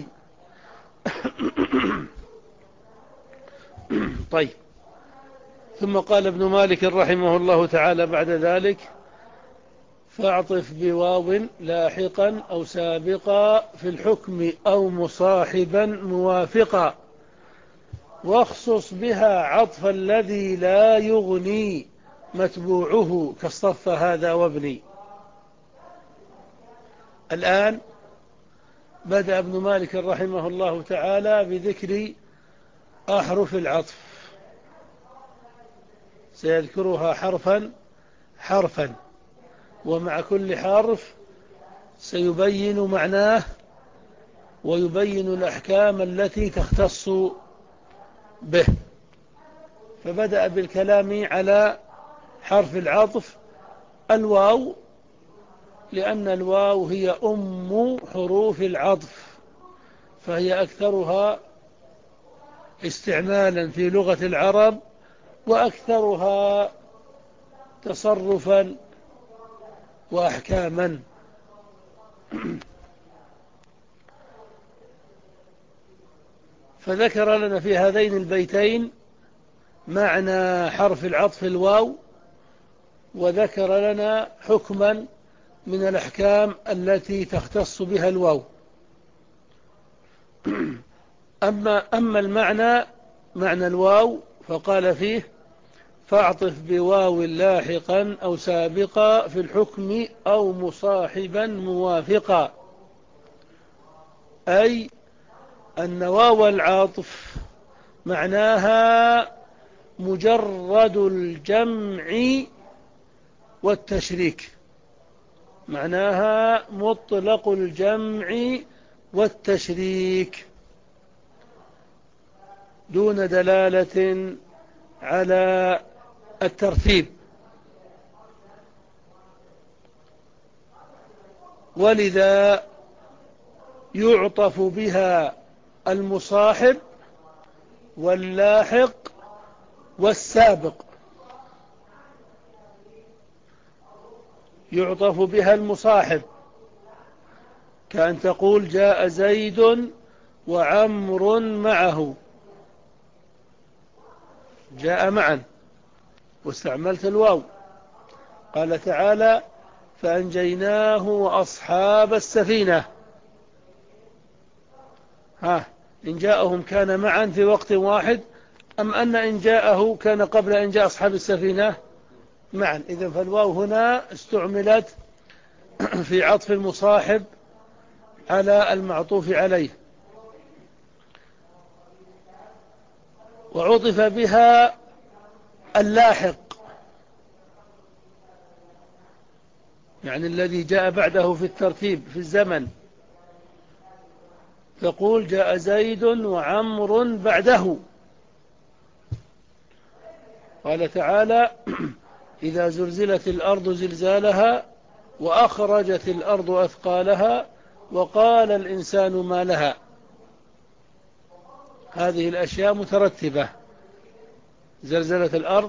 طيب، ثم قال ابن مالك رحمه الله تعالى بعد ذلك فاعطف بواو لاحقا أو سابقا في الحكم أو مصاحبا موافقا، واخصص بها عطف الذي لا يغني متبوعه كالصف هذا وابني. الآن بدأ ابن مالك رحمه الله تعالى بذكر أحرف العطف، سيذكرها حرفا حرفا، ومع كل حرف سيبين معناه ويبين الأحكام التي تختص به. فبدأ بالكلام على حرف العطف الواو، لأن الواو هي أم حروف العطف، فهي أكثرها استعمالا في لغة العرب وأكثرها تصرفا وأحكاما. فذكر لنا في هذين البيتين معنى حرف العطف الواو، وذكر لنا حكما من الأحكام التي تختص بها الواو. أما, أما المعنى، معنى الواو، فقال فيه فاعطف بواو لاحقا أو سابقا في الحكم أو مصاحبا موافقا. أي أن واو العطف معناها مجرد الجمع والتشريك، معناها مطلق الجمع والتشريك دون دلالة على الترتيب. ولذا يعطف بها المصاحب واللاحق والسابق. يعطف بها المصاحب كأن تقول جاء زيد وعمر معه، جاء معا واستعملت الواو. قال تعالى فأنجيناه وأصحاب السفينة. ها، إن جاءهم كان معا في وقت واحد، أم أن إن جاءه كان قبل إن جاء أصحاب السفينة معا؟ إذن فالواو هنا استعملت في عطف المصاحب على المعطوف عليه. وعطف بها اللاحق، يعني الذي جاء بعده في الترتيب في الزمن، تقول جاء زيد وعمر بعده. قال تعالى إذا زلزلت الأرض زلزالها وأخرجت الأرض أثقالها وقال الإنسان ما لها. هذه الأشياء مترتبة، زلزلة الأرض،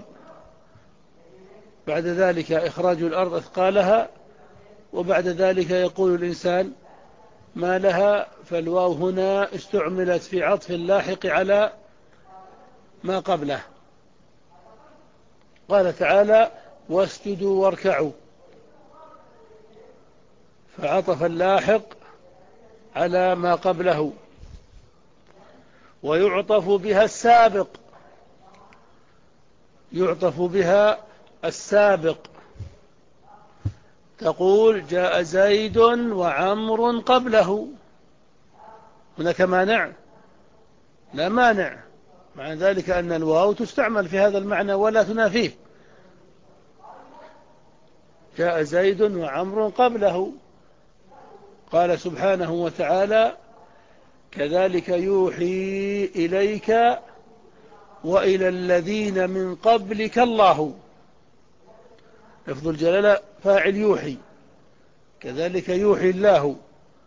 بعد ذلك إخراج الأرض أثقالها، وبعد ذلك يقول الإنسان ما لها. فالواو هنا استعملت في عطف اللاحق على ما قبله. قال تعالى واسجدوا واركعوا، فعطف اللاحق على ما قبله. ويعطف بها السابق، يعطف بها السابق، تقول جاء زيد وعمر قبله. هناك مانع؟ لا مانع، مع ذلك أن الواو تستعمل في هذا المعنى ولا تنافيه. جاء زيد وعمر قبله. قال سبحانه وتعالى كذلك يوحي إليك وإلى الذين من قبلك الله. لفظ الجلالة فاعل يوحي، كذلك يوحي الله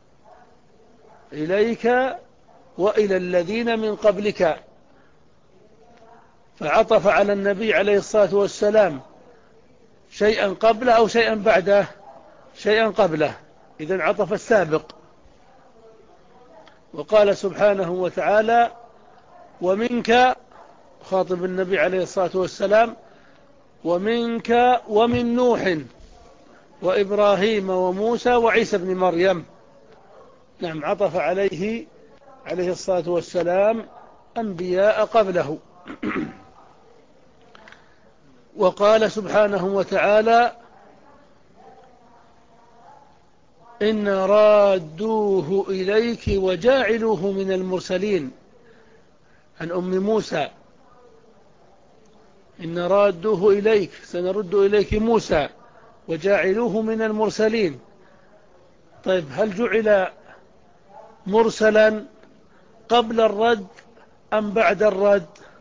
إليك وإلى الذين من قبلك، فعطف على النبي عليه الصلاة والسلام شيئا قبله أو شيئا بعده؟ شيئا قبله، إذن عطف السابق. وقال سبحانه وتعالى ومنك، خاطب النبي عليه الصلاة والسلام، ومنك ومن نوح وإبراهيم وموسى وعيسى بن مريم. نعم، عطف عليه عليه الصلاة والسلام أنبياء قبله. وقال سبحانه وتعالى إن رادوه إليك وجاعلوه من المرسلين، عن أم موسى. إن رادوه إليك، سنرد إليك موسى وجاعلوه من المرسلين. طيب، هل جعل مرسلا قبل الرد أم بعد الرد؟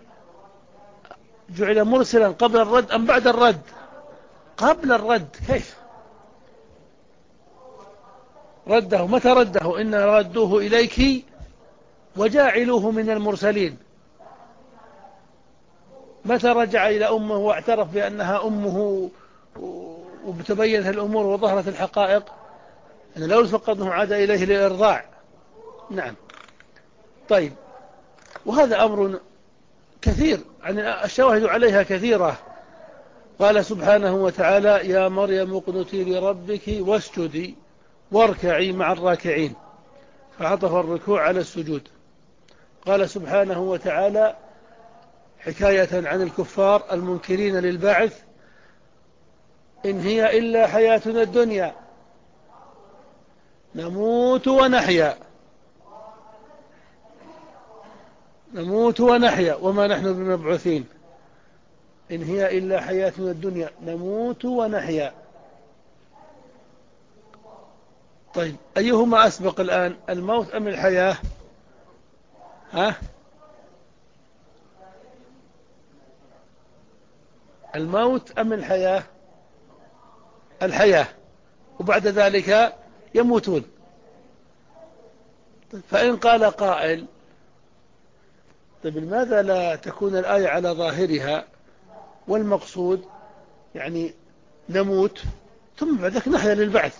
جعل مرسلا قبل الرد أم بعد الرد؟ قبل الرد. كيف رده؟ متى رده؟ إن ردوه إليك وجاعلوه من المرسلين. متى رجع إلى أمه واعترف بأنها أمه وتبينت الأمور وظهرت الحقائق؟ أن لو فقدنه عاد إليه لإرضاع. نعم. طيب، وهذا أمر كثير، يعني الشواهد عليها كثيرة. قال سبحانه وتعالى يا مريم اقنتي لربك واسجدي واركعي مع الراكعين، فعطف الركوع على السجود. قال سبحانه وتعالى حكاية عن الكفار المنكرين للبعث: إن هي إلا حياتنا الدنيا نموت ونحيا نموت ونحيا وما نحن بمبعوثين. إن هي إلا حياتنا الدنيا نموت ونحيا. طيب، أيهما أسبق الآن، الموت أم الحياة؟ ها؟ الموت أم الحياة؟ الحياة، وبعد ذلك يموتون. فإن قال قائل: طيب لماذا لا تكون الآية على ظاهرها والمقصود يعني نموت ثم بعدك نحيا للبعث؟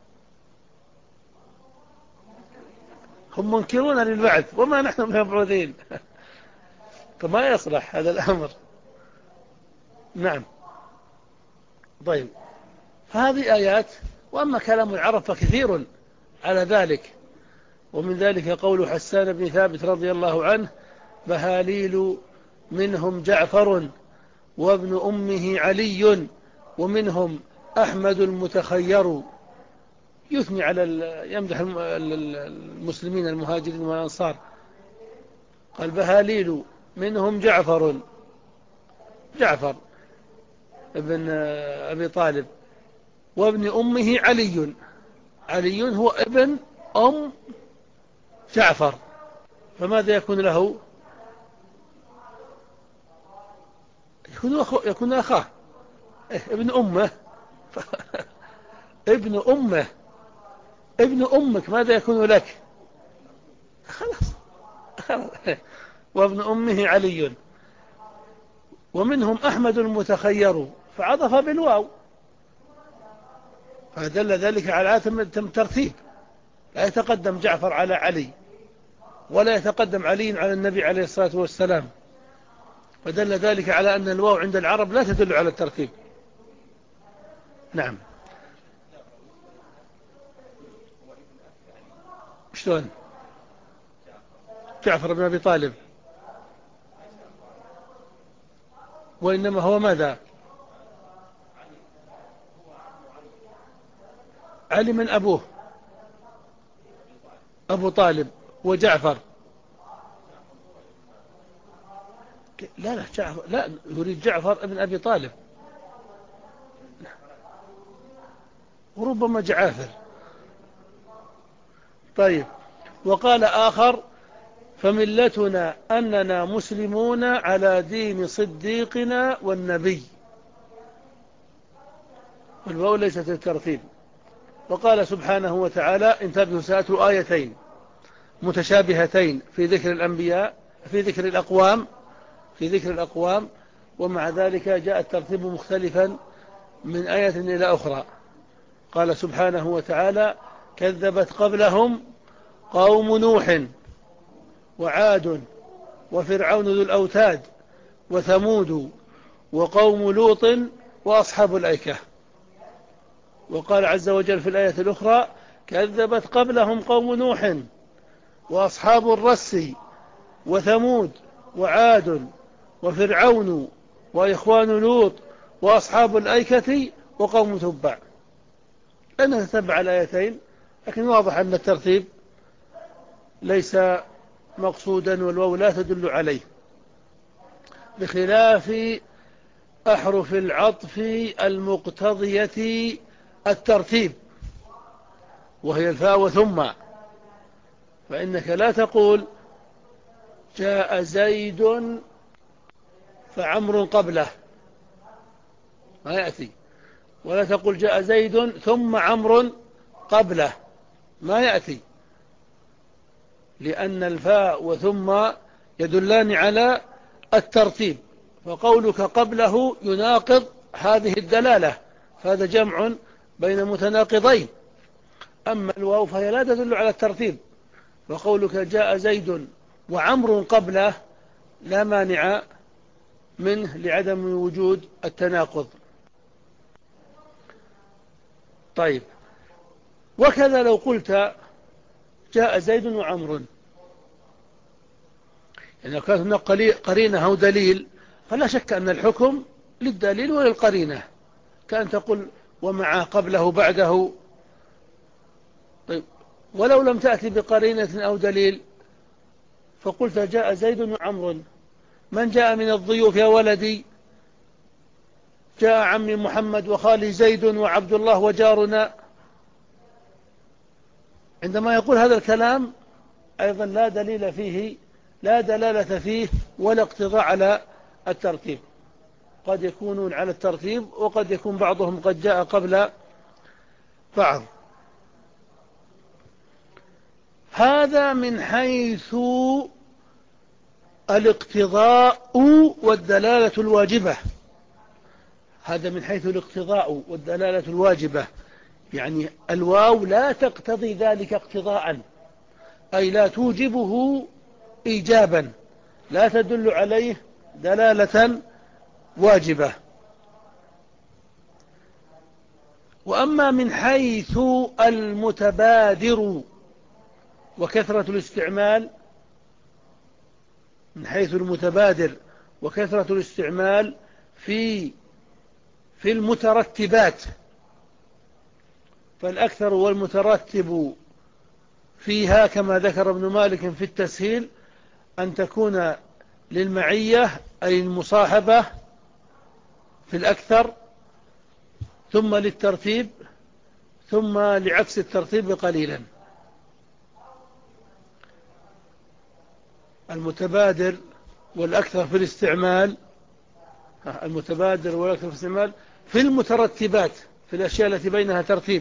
هم منكرون للبعث وما نحن مبعوثين. فما يصلح هذا الأمر. نعم. طيب، فهذه آيات. وأما كلام العرب فكثير على ذلك، ومن ذلك قول حسان بن ثابت رضي الله عنه: بهاليل منهم جعفر وابن أمه علي ومنهم أحمد المتخير. يثني على يمدح المسلمين المهاجرين والأنصار. قال: بهاليل منهم جعفر، جعفر ابن أبي طالب، وابن أمه علي. علي هو ابن أم جعفر، فماذا يكون له؟ يكون, أخو يكون أخاه، إيه ابن أمه. ابن أمه، ابن أمك ماذا يكون لك؟ خلاص. وابن أمه علي ومنهم أحمد المتخير، فعطف بالواو، فدل ذلك على عدم ترتيب. لا يتقدم جعفر على علي ولا يتقدم علي على النبي عليه الصلاة والسلام، فدل ذلك على أن الواو عند العرب لا تدل على الترتيب. نعم. شلون؟ جعفر بن أبي طالب، وإنما هو ماذا؟ علي من أبوه أبو طالب، وجعفر لا لا جعفر لا يريد جعفر ابن أبي طالب، وربما جعافر. طيب، وقال آخر: فملتنا أننا مسلمون على دين صديقنا والنبي. والواو ليست الترتيب. وقال سبحانه وتعالى: انتبهوا، سأتوا آيتين متشابهتين في ذكر الأنبياء، في ذكر الأقوام في ذكر الأقوام ومع ذلك جاء الترتيب مختلفا من آية إلى أخرى. قال سبحانه وتعالى: كذبت قبلهم قوم نوح وعاد وفرعون ذو الأوتاد وثمود وقوم لوط وأصحاب الأيكة. وقال عز وجل في الآية الأخرى: كذبت قبلهم قوم نوح وأصحاب الرس وثمود وعاد وفرعون وإخوان لوط وأصحاب الأيكة وقوم تبع. لأنها تتبع الآيتين، لكن واضح أن الترتيب ليس مقصودا والواو لا تدل عليه، بخلاف أحرف العطف المقتضية الترتيب، وهي الفاء وثم. فإنك لا تقول: جاء زيد فعمر قبله، ما يأتي. ولا تقول: جاء زيد ثم عمر قبله، ما يأتي، لأن الفاء وثم يدلان على الترتيب، فقولك قبله يناقض هذه الدلالة، فهذا جمع بين متناقضين. أما الواو فهي لا تدل على الترتيب، وقولك جاء زيد وعمر قبله لا مانع منه لعدم وجود التناقض. طيب، وكذا لو قلت جاء زيد وعمر، يعني لو كانت هناك قرينة أو دليل فلا شك أن الحكم للدليل وللقرينة، كأن تقول ومعه قبله بعده. طيب ولو لم تأتي بقرينة أو دليل فقلت جاء زيد وعمر، من جاء من الضيوف يا ولدي؟ جاء عمي محمد وخالي زيد وعبد الله وجارنا. عندما يقول هذا الكلام أيضا لا دليل فيه، لا دلالة فيه ولا اقتضاء على الترتيب، قد يكونون على الترتيب وقد يكون بعضهم قد جاء قبل بعض. هذا من حيث الاقتضاء والدلالة الواجبة، هذا من حيث الاقتضاء والدلالة الواجبة، يعني الواو لا تقتضي ذلك اقتضاء، أي لا توجبه إيجابا، لا تدل عليه دلالة واجبة. وأما من حيث المتبادر وكثرة الاستعمال، من حيث المتبادر وكثرة الاستعمال في في المترتبات، فالأكثر والمترتب فيها كما ذكر ابن مالك في التسهيل أن تكون للمعية أي المصاحبة في الأكثر، ثم للترتيب، ثم لعكس الترتيب قليلا. المتبادر والأكثر في الاستعمال، المتبادر والأكثر في الاستعمال في المترتبات، في الأشياء التي بينها ترتيب.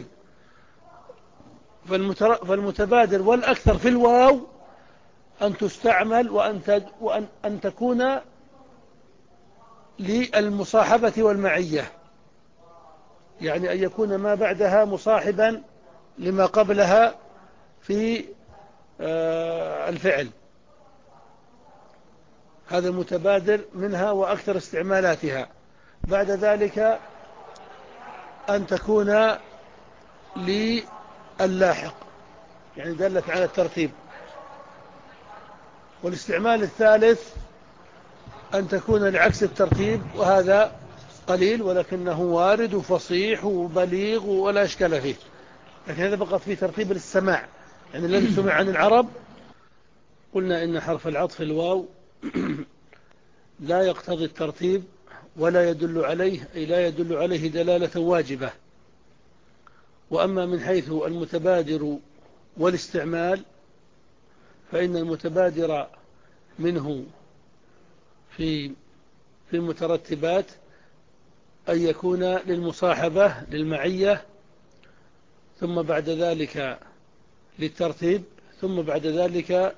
فالمتبادر والأكثر في الواو أن تستعمل وأن, وأن أن تكون للمصاحبة والمعية، يعني أن يكون ما بعدها مصاحبا لما قبلها في الفعل. هذا المتبادر منها وأكثر استعمالاتها. بعد ذلك أن تكون للاحق، يعني دلت على الترتيب. والاستعمال الثالث أن تكون لعكس الترتيب، وهذا قليل ولكنه وارد وفصيح وبليغ ولا إشكال فيه، لكن هذا فقط في ترتيب السماع. يعني الذي سمع عن العرب قلنا إن حرف العطف الواو لا يقتضي الترتيب ولا يدل عليه، أي لا يدل عليه دلالة واجبة. وأما من حيث المتبادر والاستعمال فإن المتبادر منه في في المترتبات أن يكون للمصاحبة للمعية، ثم بعد ذلك للترتيب، ثم بعد ذلك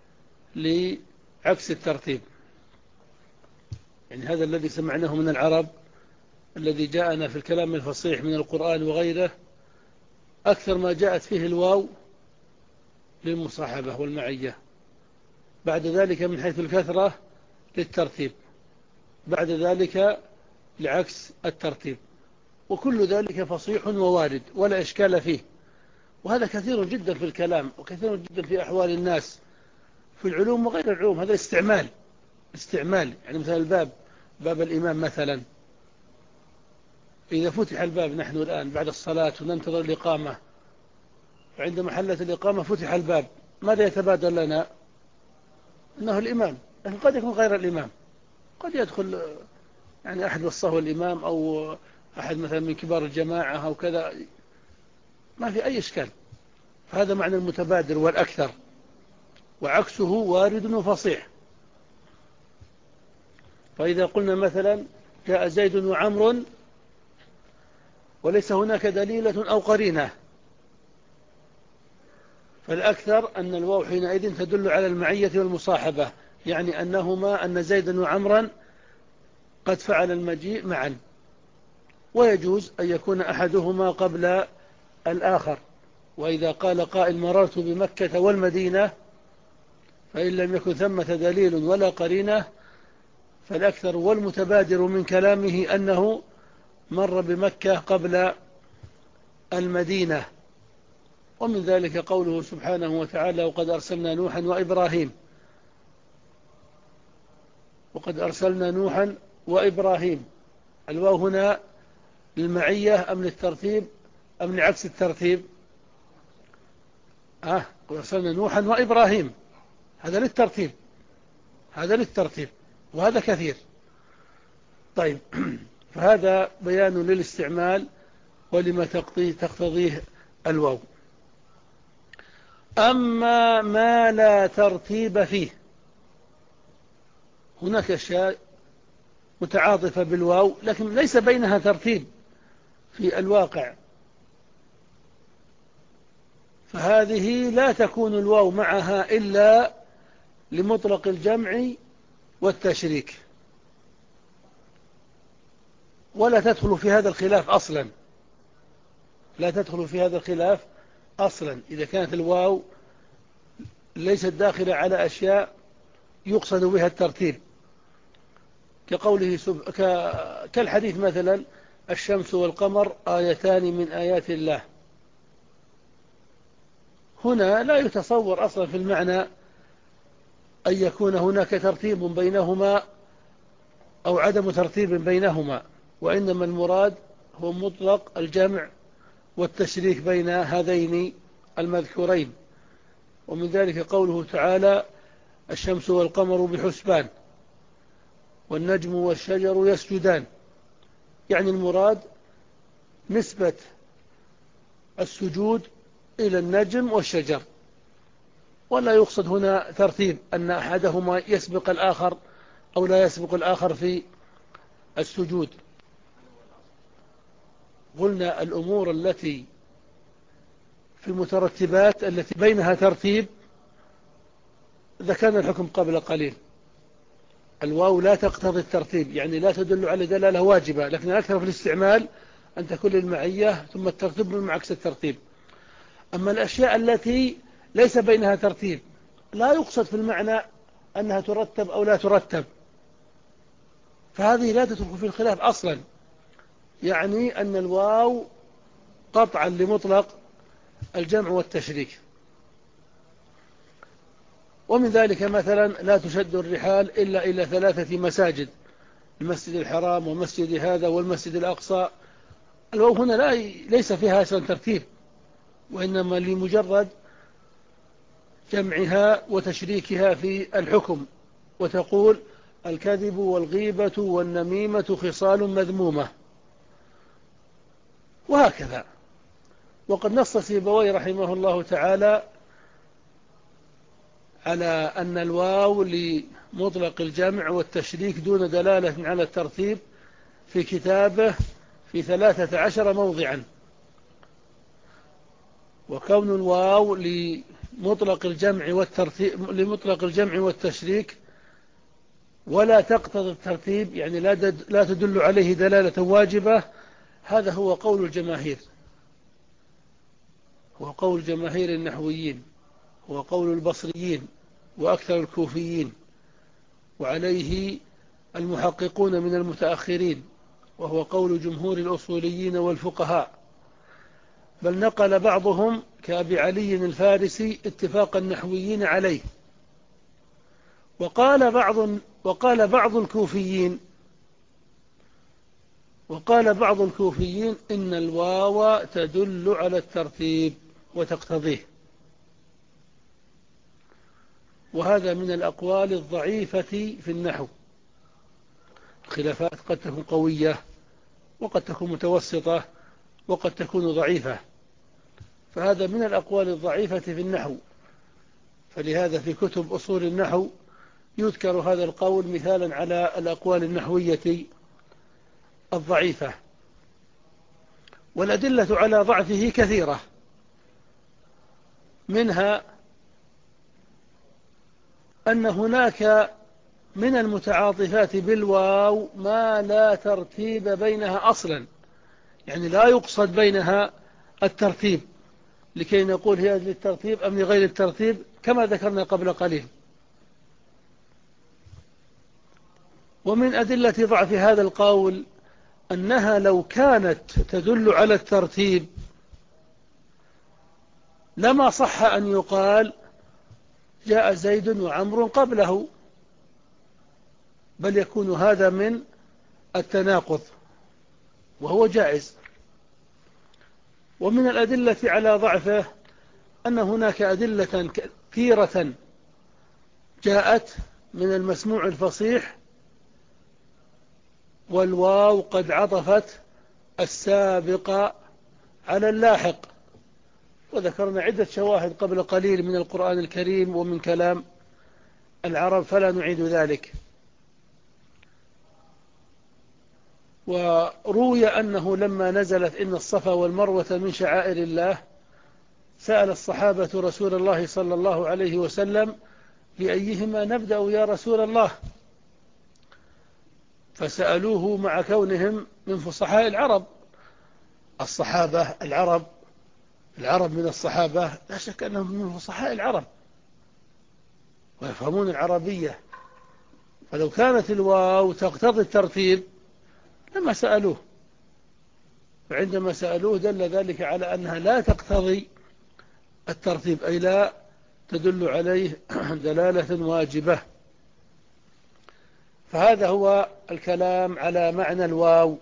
لعكس الترتيب. يعني هذا الذي سمعناه من العرب، الذي جاءنا في الكلام الفصيح من القرآن وغيره، أكثر ما جاءت فيه الواو للمصاحبة والمعية، بعد ذلك من حيث الكثرة للترتيب، بعد ذلك لعكس الترتيب، وكل ذلك فصيح ووارد ولا إشكال فيه. وهذا كثير جدا في الكلام وكثير جدا في أحوال الناس في العلوم وغير العلوم. هذا استعمال استعمال يعني مثلا الباب، باب الإمام مثلا، إذا فتح الباب نحن الآن بعد الصلاة وننتظر الإقامة، وعندما حلت الإقامة فتح الباب، ماذا يتبادر لنا؟ أنه الإمام، لكن قد يكون غير الإمام، قد يدخل يعني أحد وصاه الإمام أو أحد مثلا من كبار الجماعة أو كذا، ما في أي إشكال. هذا معنى المتبادر والأكثر، وعكسه وارد وفصيح. فإذا قلنا مثلا جاء زيد وعمر وليس هناك دليلة أو قرينة، فالأكثر أن الواو حينئذ تدل على المعية والمصاحبة، يعني أنهما أن زيدا وعمرا قد فعل المجيء معا، ويجوز أن يكون أحدهما قبل الآخر. وإذا قال قائل مررت بمكة والمدينة فإن لم يكن ثمة دليل ولا قرينة، فالأكثر والمتبادر من كلامه أنه مر بمكة قبل المدينة. ومن ذلك قوله سبحانه وتعالى وقد أرسلنا نوحا وإبراهيم، وقد أرسلنا نوحا وإبراهيم. الواو هنا للمعية أم للترتيب أم لعكس الترتيب؟ آه وأرسلنا نوحا وإبراهيم، هذا للترتيب، هذا للترتيب، وهذا كثير. طيب فهذا بيان للاستعمال ولما تقتضيه الواو. أما ما لا ترتيب فيه، هناك أشياء متعاطفة بالواو لكن ليس بينها ترتيب في الواقع، فهذه لا تكون الواو معها إلا لمطلق الجمع والتشريك، ولا تدخل في هذا الخلاف أصلا، لا تدخل في هذا الخلاف أصلا إذا كانت الواو ليست داخلة على أشياء يقصد بها الترتيب، كقوله سب... ك... كالحديث مثلا الشمس والقمر آيتان من آيات الله. هنا لا يتصور أصلا في المعنى أن يكون هناك ترتيب بينهما أو عدم ترتيب بينهما، وإنما المراد هو مطلق الجمع والتشريك بين هذين المذكورين. ومن ذلك قوله تعالى الشمس والقمر بحسبان والنجم والشجر يسجدان، يعني المراد نسبة السجود إلى النجم والشجر، ولا يقصد هنا ترتيب أن أحدهما يسبق الآخر أو لا يسبق الآخر في السجود. قلنا الأمور التي في المترتبات التي بينها ترتيب ذكرنا الحكم قبل قليل. الواو لا تقتضي الترتيب، يعني لا تدل على دلالة واجبة، لكن الأكثر في الاستعمال أن تكون للمعية ثم الترتيب من عكس الترتيب. أما الأشياء التي ليس بينها ترتيب لا يقصد في المعنى أنها ترتب أو لا ترتب، فهذه لا تدخل في الخلاف أصلا، يعني أن الواو قطعا لمطلق الجمع والتشريك. ومن ذلك مثلا لا تشد الرحال إلا إلى ثلاثة مساجد، المسجد الحرام ومسجد هذا والمسجد الأقصى. الواو هنا لا ليس فيها أصلا ترتيب، وإنما لمجرد جمعها وتشريكها في الحكم، وتقول الكذب والغيبة والنميمة خصال مذمومة، وهكذا. وقد نص سيبويه رحمه الله تعالى على أن الواو لمطلق الجمع والتشريك دون دلالة على الترتيب في كتابه في ثلاثة عشر موضعا. وكون الواو لمطلق الجمع والترتيب لمطلق الجمع والتشريك ولا تقتضي الترتيب، يعني لا لا تدل عليه دلالة واجبة، هذا هو قول الجماهير، هو قول جماهير النحويين، هو قول البصريين وأكثر الكوفيين، وعليه المحققون من المتأخرين، وهو قول جمهور الأصوليين والفقهاء، بل نقل بعضهم كأبي علي الفارسي اتفاق النحويين عليه. وقال بعض وقال بعض الكوفيين وقال بعض الكوفيين إن الواو تدل على الترتيب وتقتضيه، وهذا من الأقوال الضعيفة في النحو. الخلافات قد تكون قوية وقد تكون متوسطة وقد تكون ضعيفة، فهذا من الأقوال الضعيفة في النحو. فلهذا في كتب أصول النحو يذكر هذا القول مثالا على الأقوال النحوية الضعيفة. والأدلة على ضعفه كثيرة، منها أن هناك من المتعاطفات بالواو ما لا ترتيب بينها أصلا، يعني لا يقصد بينها الترتيب لكي نقول هي للترتيب أم لغير الترتيب كما ذكرنا قبل قليل. ومن أدلة ضعف هذا القول أنها لو كانت تدل على الترتيب لما صح أن يقال جاء زيد وعمر قبله، بل يكون هذا من التناقض وهو جائز. ومن الأدلة على ضعفه أن هناك أدلة كثيرة جاءت من المسموع الفصيح والواو قد عطفت السابق على اللاحق، وذكرنا عدة شواهد قبل قليل من القرآن الكريم ومن كلام العرب فلا نعيد ذلك. وروي أنه لما نزلت إن الصفا والمروة من شعائر الله سأل الصحابة رسول الله صلى الله عليه وسلم بأيهما نبدأ يا رسول الله، فسألوه مع كونهم من فصحاء العرب. الصحابة العرب العرب من الصحابة لا شك أنهم من فصحاء العرب ويفهمون العربية، فلو كانت الواو تقتضي الترتيب لما سألوه، فعندما سألوه دل ذلك على أنها لا تقتضي الترتيب، أي لا تدل عليه دلالة واجبة. فهذا هو الكلام على معنى الواو.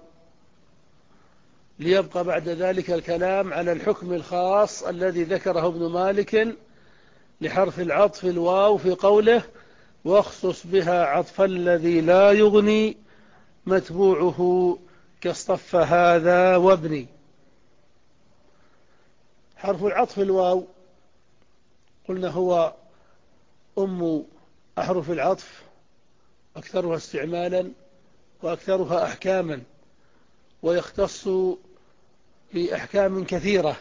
ليبقى بعد ذلك الكلام على الحكم الخاص الذي ذكره ابن مالك لحرف العطف الواو في قوله واخصص بها عطف الذي لا يغني متبوعه كاصطف هذا وابني. حرف العطف الواو قلنا هو أم أحرف العطف، أكثرها استعمالا وأكثرها أحكاما، ويختص بأحكام كثيرة،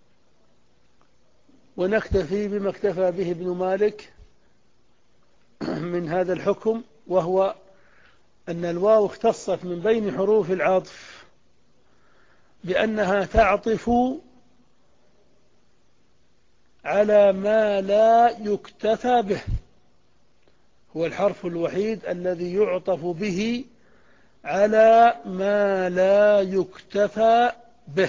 ونكتفي بما اكتفى به ابن مالك من هذا الحكم، وهو أن الواو اختصت من بين حروف العطف بأنها تعطف على ما لا يكتفى به. هو الحرف الوحيد الذي يعطف به على ما لا يكتفى به،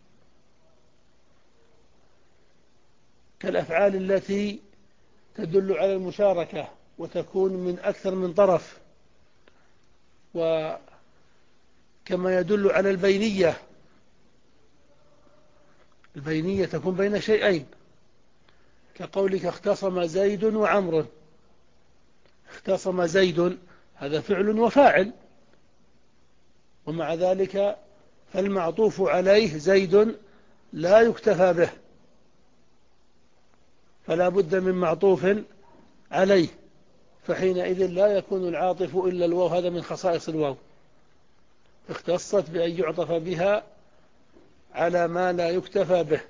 كالأفعال التي تدل على المشاركة وتكون من أكثر من طرف، وكما يدل على البينية. البينية تكون بين شيئين، كقولك اختصم زيد وعمر. اختصم زيد هذا فعل وفاعل، ومع ذلك فالمعطوف عليه زيد لا يكتفى به، فلا بد من معطوف عليه، فحينئذ لا يكون العاطف إلا الواو. هذا من خصائص الواو، اختصت بأن يعطف بها على ما لا يكتفى به.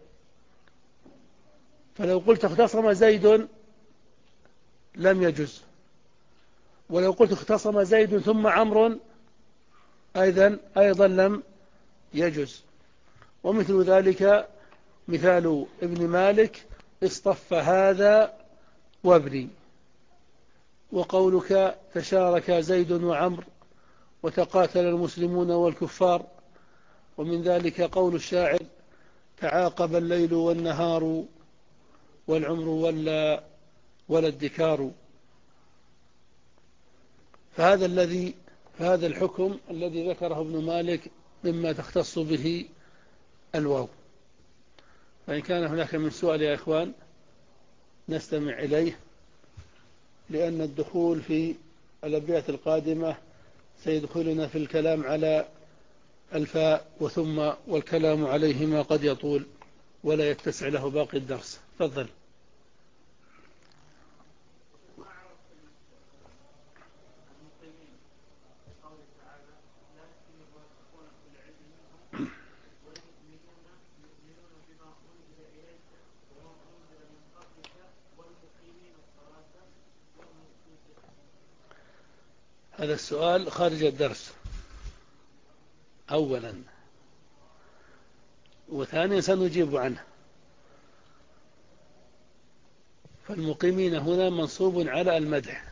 فلو قلت اختصم زيد لم يجز، ولو قلت اختصم زيد ثم عمرو أيضا أيضا لم يجز. ومثل ذلك مثال ابن مالك اصطف هذا وابني، وقولك تشارك زيد وعمر وتقاتل المسلمون والكفار. ومن ذلك قول الشاعر تعاقب الليل والنهار والعمر ولا ولا الدكار. فهذا الذي فهذا الحكم الذي ذكره ابن مالك مما تختص به الواو. فإن كان هناك من سؤال يا إخوان نستمع إليه، لأن الدخول في الأبيات القادمة سيدخلنا في الكلام على الفاء وثم، والكلام عليهما قد يطول ولا يتسع له باقي الدرس. تفضل. هذا السؤال خارج الدرس أولا، وثانيا سنجيب عنه. فالمقيمين هنا منصوب على المدح،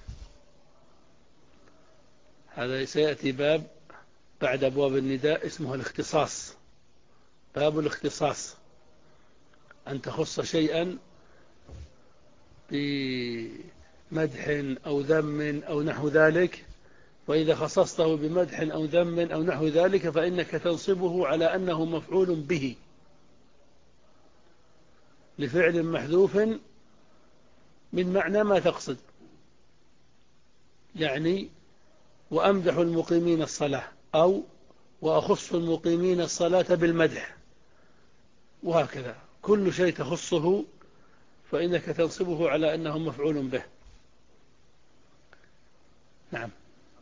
هذا سيأتي باب بعد أبواب النداء اسمه الاختصاص، باب الاختصاص، أن تخص شيئا بمدح أو ذم أو نحو ذلك، وإذا خصصته بمدح أو ذم أو نحو ذلك فإنك تنصبه على أنه مفعول به لفعل محذوف من معنى ما تقصد. يعني وأمدح المقيمين الصلاة، أو وأخص المقيمين الصلاة بالمدح، وهكذا كل شيء تخصه فإنك تنصبه على أنه مفعول به. نعم.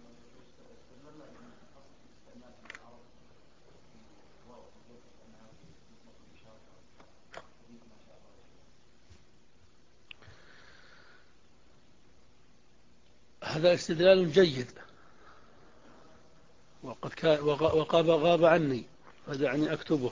هذا استدلال جيد، وقد كان وقاب غاب عني فدعني أكتبه.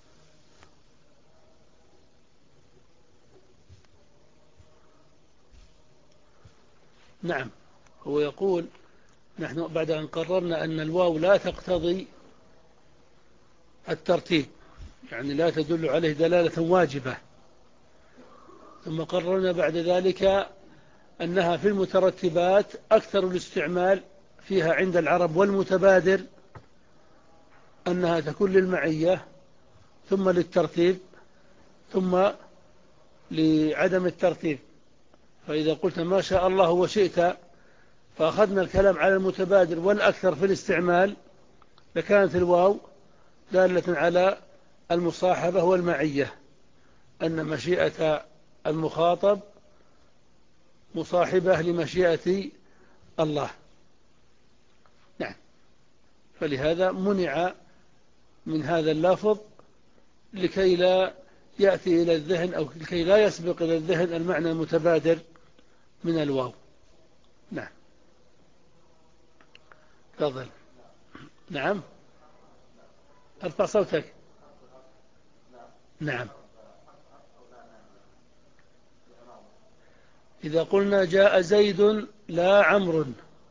نعم، هو يقول نحن بعد أن قررنا أن الواو لا تقتضي الترتيب، يعني لا تدل عليه دلالة واجبة، ثم قررنا بعد ذلك أنها في المترتبات أكثر الاستعمال فيها عند العرب والمتبادر أنها تكون للمعية ثم للترتيب ثم لعدم الترتيب. فإذا قلت ما شاء الله وشئت فأخذنا الكلام على المتبادر والأكثر في الاستعمال لكانت الواو دالة على المصاحبة والمعية، أن مشيئة المخاطب مصاحبة لمشيئة الله. نعم، فلهذا منع من هذا اللفظ لكي لا يأتي إلى الذهن أو لكي لا يسبق إلى الذهن المعنى المتبادر من الواو. نعم، تفضل. نعم، ارفع صوتك. نعم، إذا قلنا جاء زيد لا عمرو،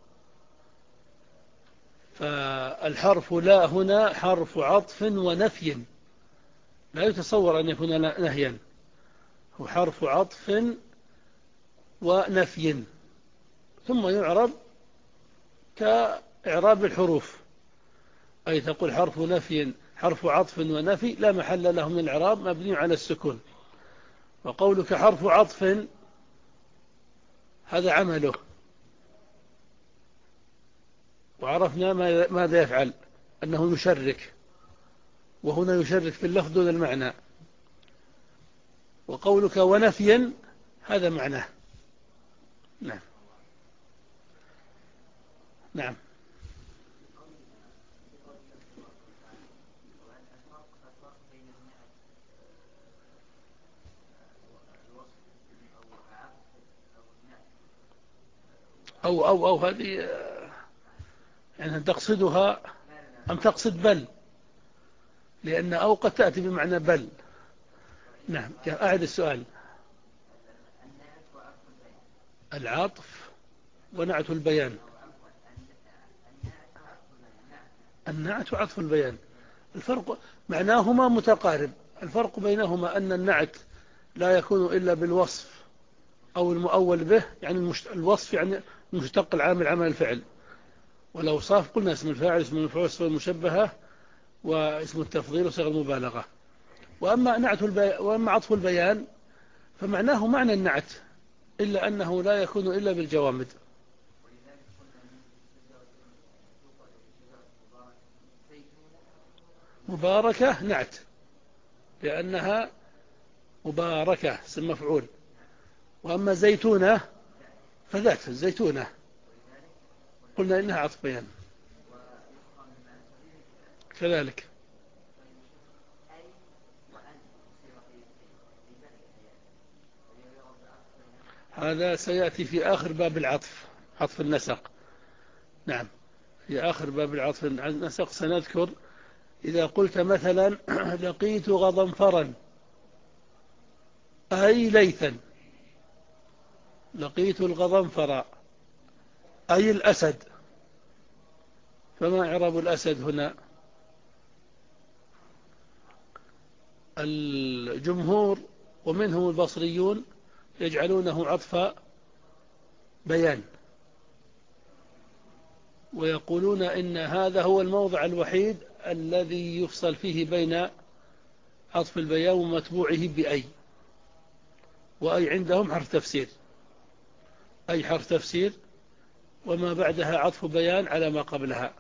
فالحرف لا هنا حرف عطف ونفي، لا يتصور أن يكون نهيا، هو حرف عطف ونفي، ثم يعرب كإعراب الحروف، أي تقول حرف نفي حرف عطف ونفي لا محل له من الإعراب مبني على السكون. وقولك حرف عطف هذا عمله، وعرفنا ماذا يفعل، أنه يشرك، وهنا يشرك في اللفظ دون المعنى. وقولك ونفيا هذا معناه. نعم. نعم. أو أو أو هذه يعني تقصدها أم تقصد بل، لأن أو قد تأتي بمعنى بل. نعم، أعد السؤال. العطف ونعت البيان. النعت وعطف البيان الفرق معناهما متقارب، الفرق بينهما أن النعت لا يكون إلا بالوصف أو المؤول به، يعني الوصف يعني مشتق العامل عمل الفعل، والأوصاف قلنا اسم الفاعل اسم المفعول اسم المشبهة واسم التفضيل وصيغة المبالغة. وأما نعت البي... وأما عطف البيان فمعناه معنى النعت، إلا أنه لا يكون إلا بالجوامد. مباركة نعت لأنها مباركة اسم مفعول، وأما زيتونة فذات الزيتونة قلنا إنها عطف بيان كذلك. هذا سيأتي في آخر باب العطف، عطف النسق. نعم، في آخر باب العطف النسق سنذكر إذا قلت مثلا لقيت غضنفرا أي ليثا، لقيت الغضنفر أي الأسد، فما إعراب الأسد هنا؟ الجمهور ومنهم البصريون يجعلونه عطف بيان، ويقولون إن هذا هو الموضع الوحيد الذي يفصل فيه بين عطف البيان ومتبوعه بأي، وأي عندهم حرف تفسير، أي حرف تفسير وما بعدها عطف بيان على ما قبلها.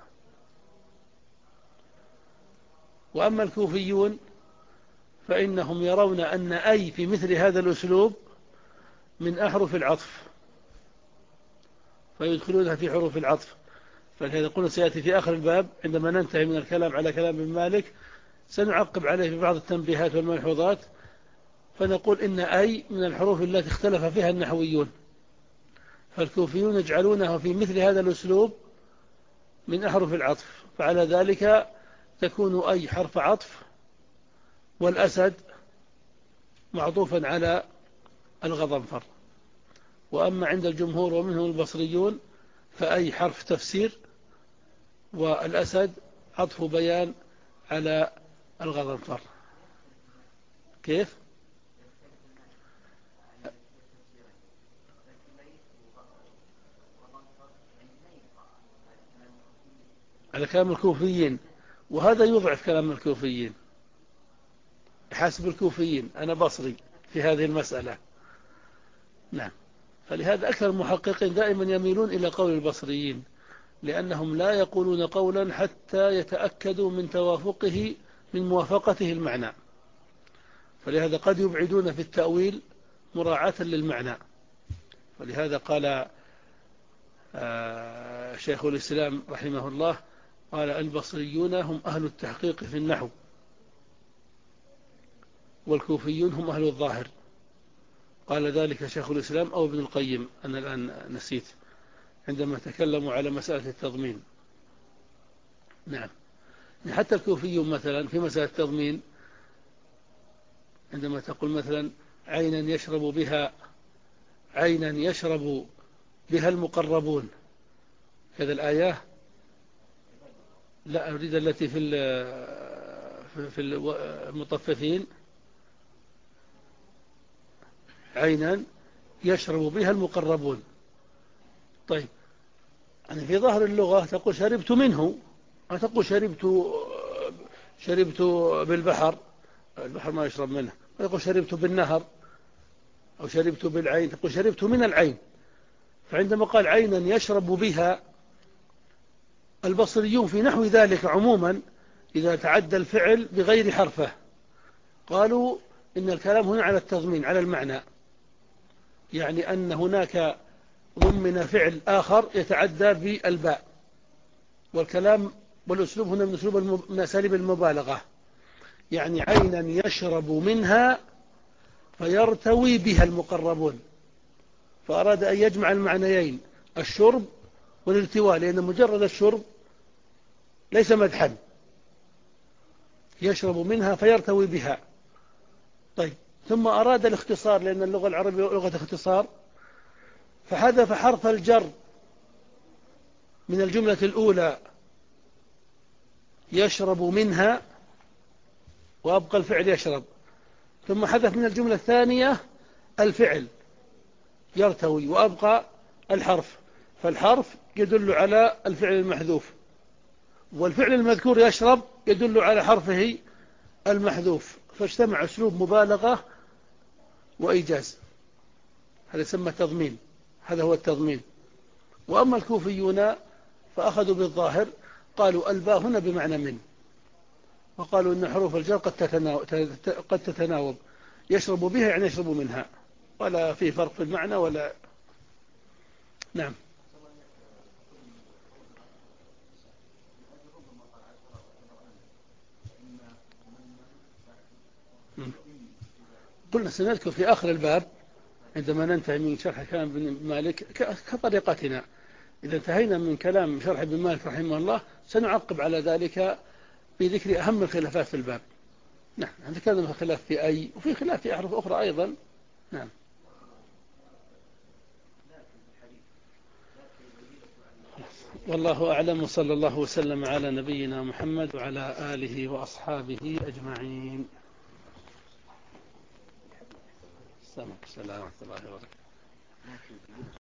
وأما الكوفيون فإنهم يرون أن أي في مثل هذا الأسلوب من أحرف العطف، فيدخلونها في حروف العطف. فلهذا قلنا سيأتي في آخر الباب عندما ننتهي من الكلام على كلام ابن مالك سنعقب عليه ببعض التنبيهات والملحوظات، فنقول إن أي من الحروف التي اختلف فيها النحويون، فالكوفيون يجعلونه في مثل هذا الأسلوب من أحرف العطف، فعلى ذلك تكون أي حرف عطف، والأسد معطوفا على الغضنفر. وأما عند الجمهور ومنهم البصريون فأي حرف تفسير، والأسد عطف بيان على الغضنفر. كيف؟ على كلام الكوفيين، وهذا يضعف كلام الكوفيين حسب الكوفيين. أنا بصري في هذه المسألة. نعم. فلهذا أكثر المحققين دائما يميلون إلى قول البصريين، لأنهم لا يقولون قولا حتى يتأكدوا من توافقه من موافقته المعنى، فلهذا قد يبعدون في التأويل مراعاة للمعنى. ولهذا قال شيخ الإسلام رحمه الله قال البصريون هم أهل التحقيق في النحو، والكوفيون هم أهل الظاهر. قال ذلك شيخ الإسلام أو ابن القيم، أنا الآن نسيت، عندما تكلموا على مسألة التضمين. نعم. حتى الكوفيون مثلا في مسألة التضمين عندما تقول مثلا عينا يشرب بها عينا يشرب بها المقربون، هذا الآية لا أريد التي في في المطففين، عينا يشرب بها المقربون. طيب يعني في ظاهر اللغة تقول شربت منه، ما تقول شربت شربت بالبحر، البحر ما يشرب منه. تقول شربت بالنهر أو شربت بالعين، تقول شربت من العين. فعندما قال عينا يشرب بها، البصريون في نحو ذلك عموما إذا تعدى الفعل بغير حرفه قالوا إن الكلام هنا على التضمين على المعنى، يعني أن هناك ضمن فعل آخر يتعدى بالباء، والكلام والأسلوب هنا من أسلوب من أساليب المبالغة، يعني عينا يشرب منها فيرتوي بها المقربون، فأراد أن يجمع المعنيين الشرب والارتواء، لأن مجرد الشرب ليس مدحا، يشرب منها فيرتوي بها. طيب ثم أراد الاختصار، لأن اللغة العربية لغة اختصار، فحذف حرف الجر من الجملة الأولى يشرب منها وأبقى الفعل يشرب، ثم حذف من الجملة الثانية الفعل يرتوي وأبقى الحرف، فالحرف يدل على الفعل المحذوف، والفعل المذكور يشرب يدل على حرفه المحذوف، فاجتمع أسلوب مبالغة وإيجاز، هذا يسمى تضمين، هذا هو التضمين. وأما الكوفيون فأخذوا بالظاهر، قالوا الباء هنا بمعنى من، وقالوا إن حروف الجر قد تتناوب, قد تتناوب يشرب بها يعني يشرب منها، ولا في فرق في المعنى ولا. نعم. قلنا سنذكر في آخر الباب عندما ننتهي من شرح كلام ابن مالك كطريقتنا، إذا انتهينا من كلام شرح ابن مالك رحمه الله سنعقب على ذلك بذكر أهم الخلافات في الباب. نعم. نتكلم في خلاف في أي، وفي خلاف في أحرف أخرى أيضا. نعم. والله أعلم، وصلى الله وسلم على نبينا محمد وعلى آله وأصحابه أجمعين. السلام عليكم ورحمة الله وبركاته.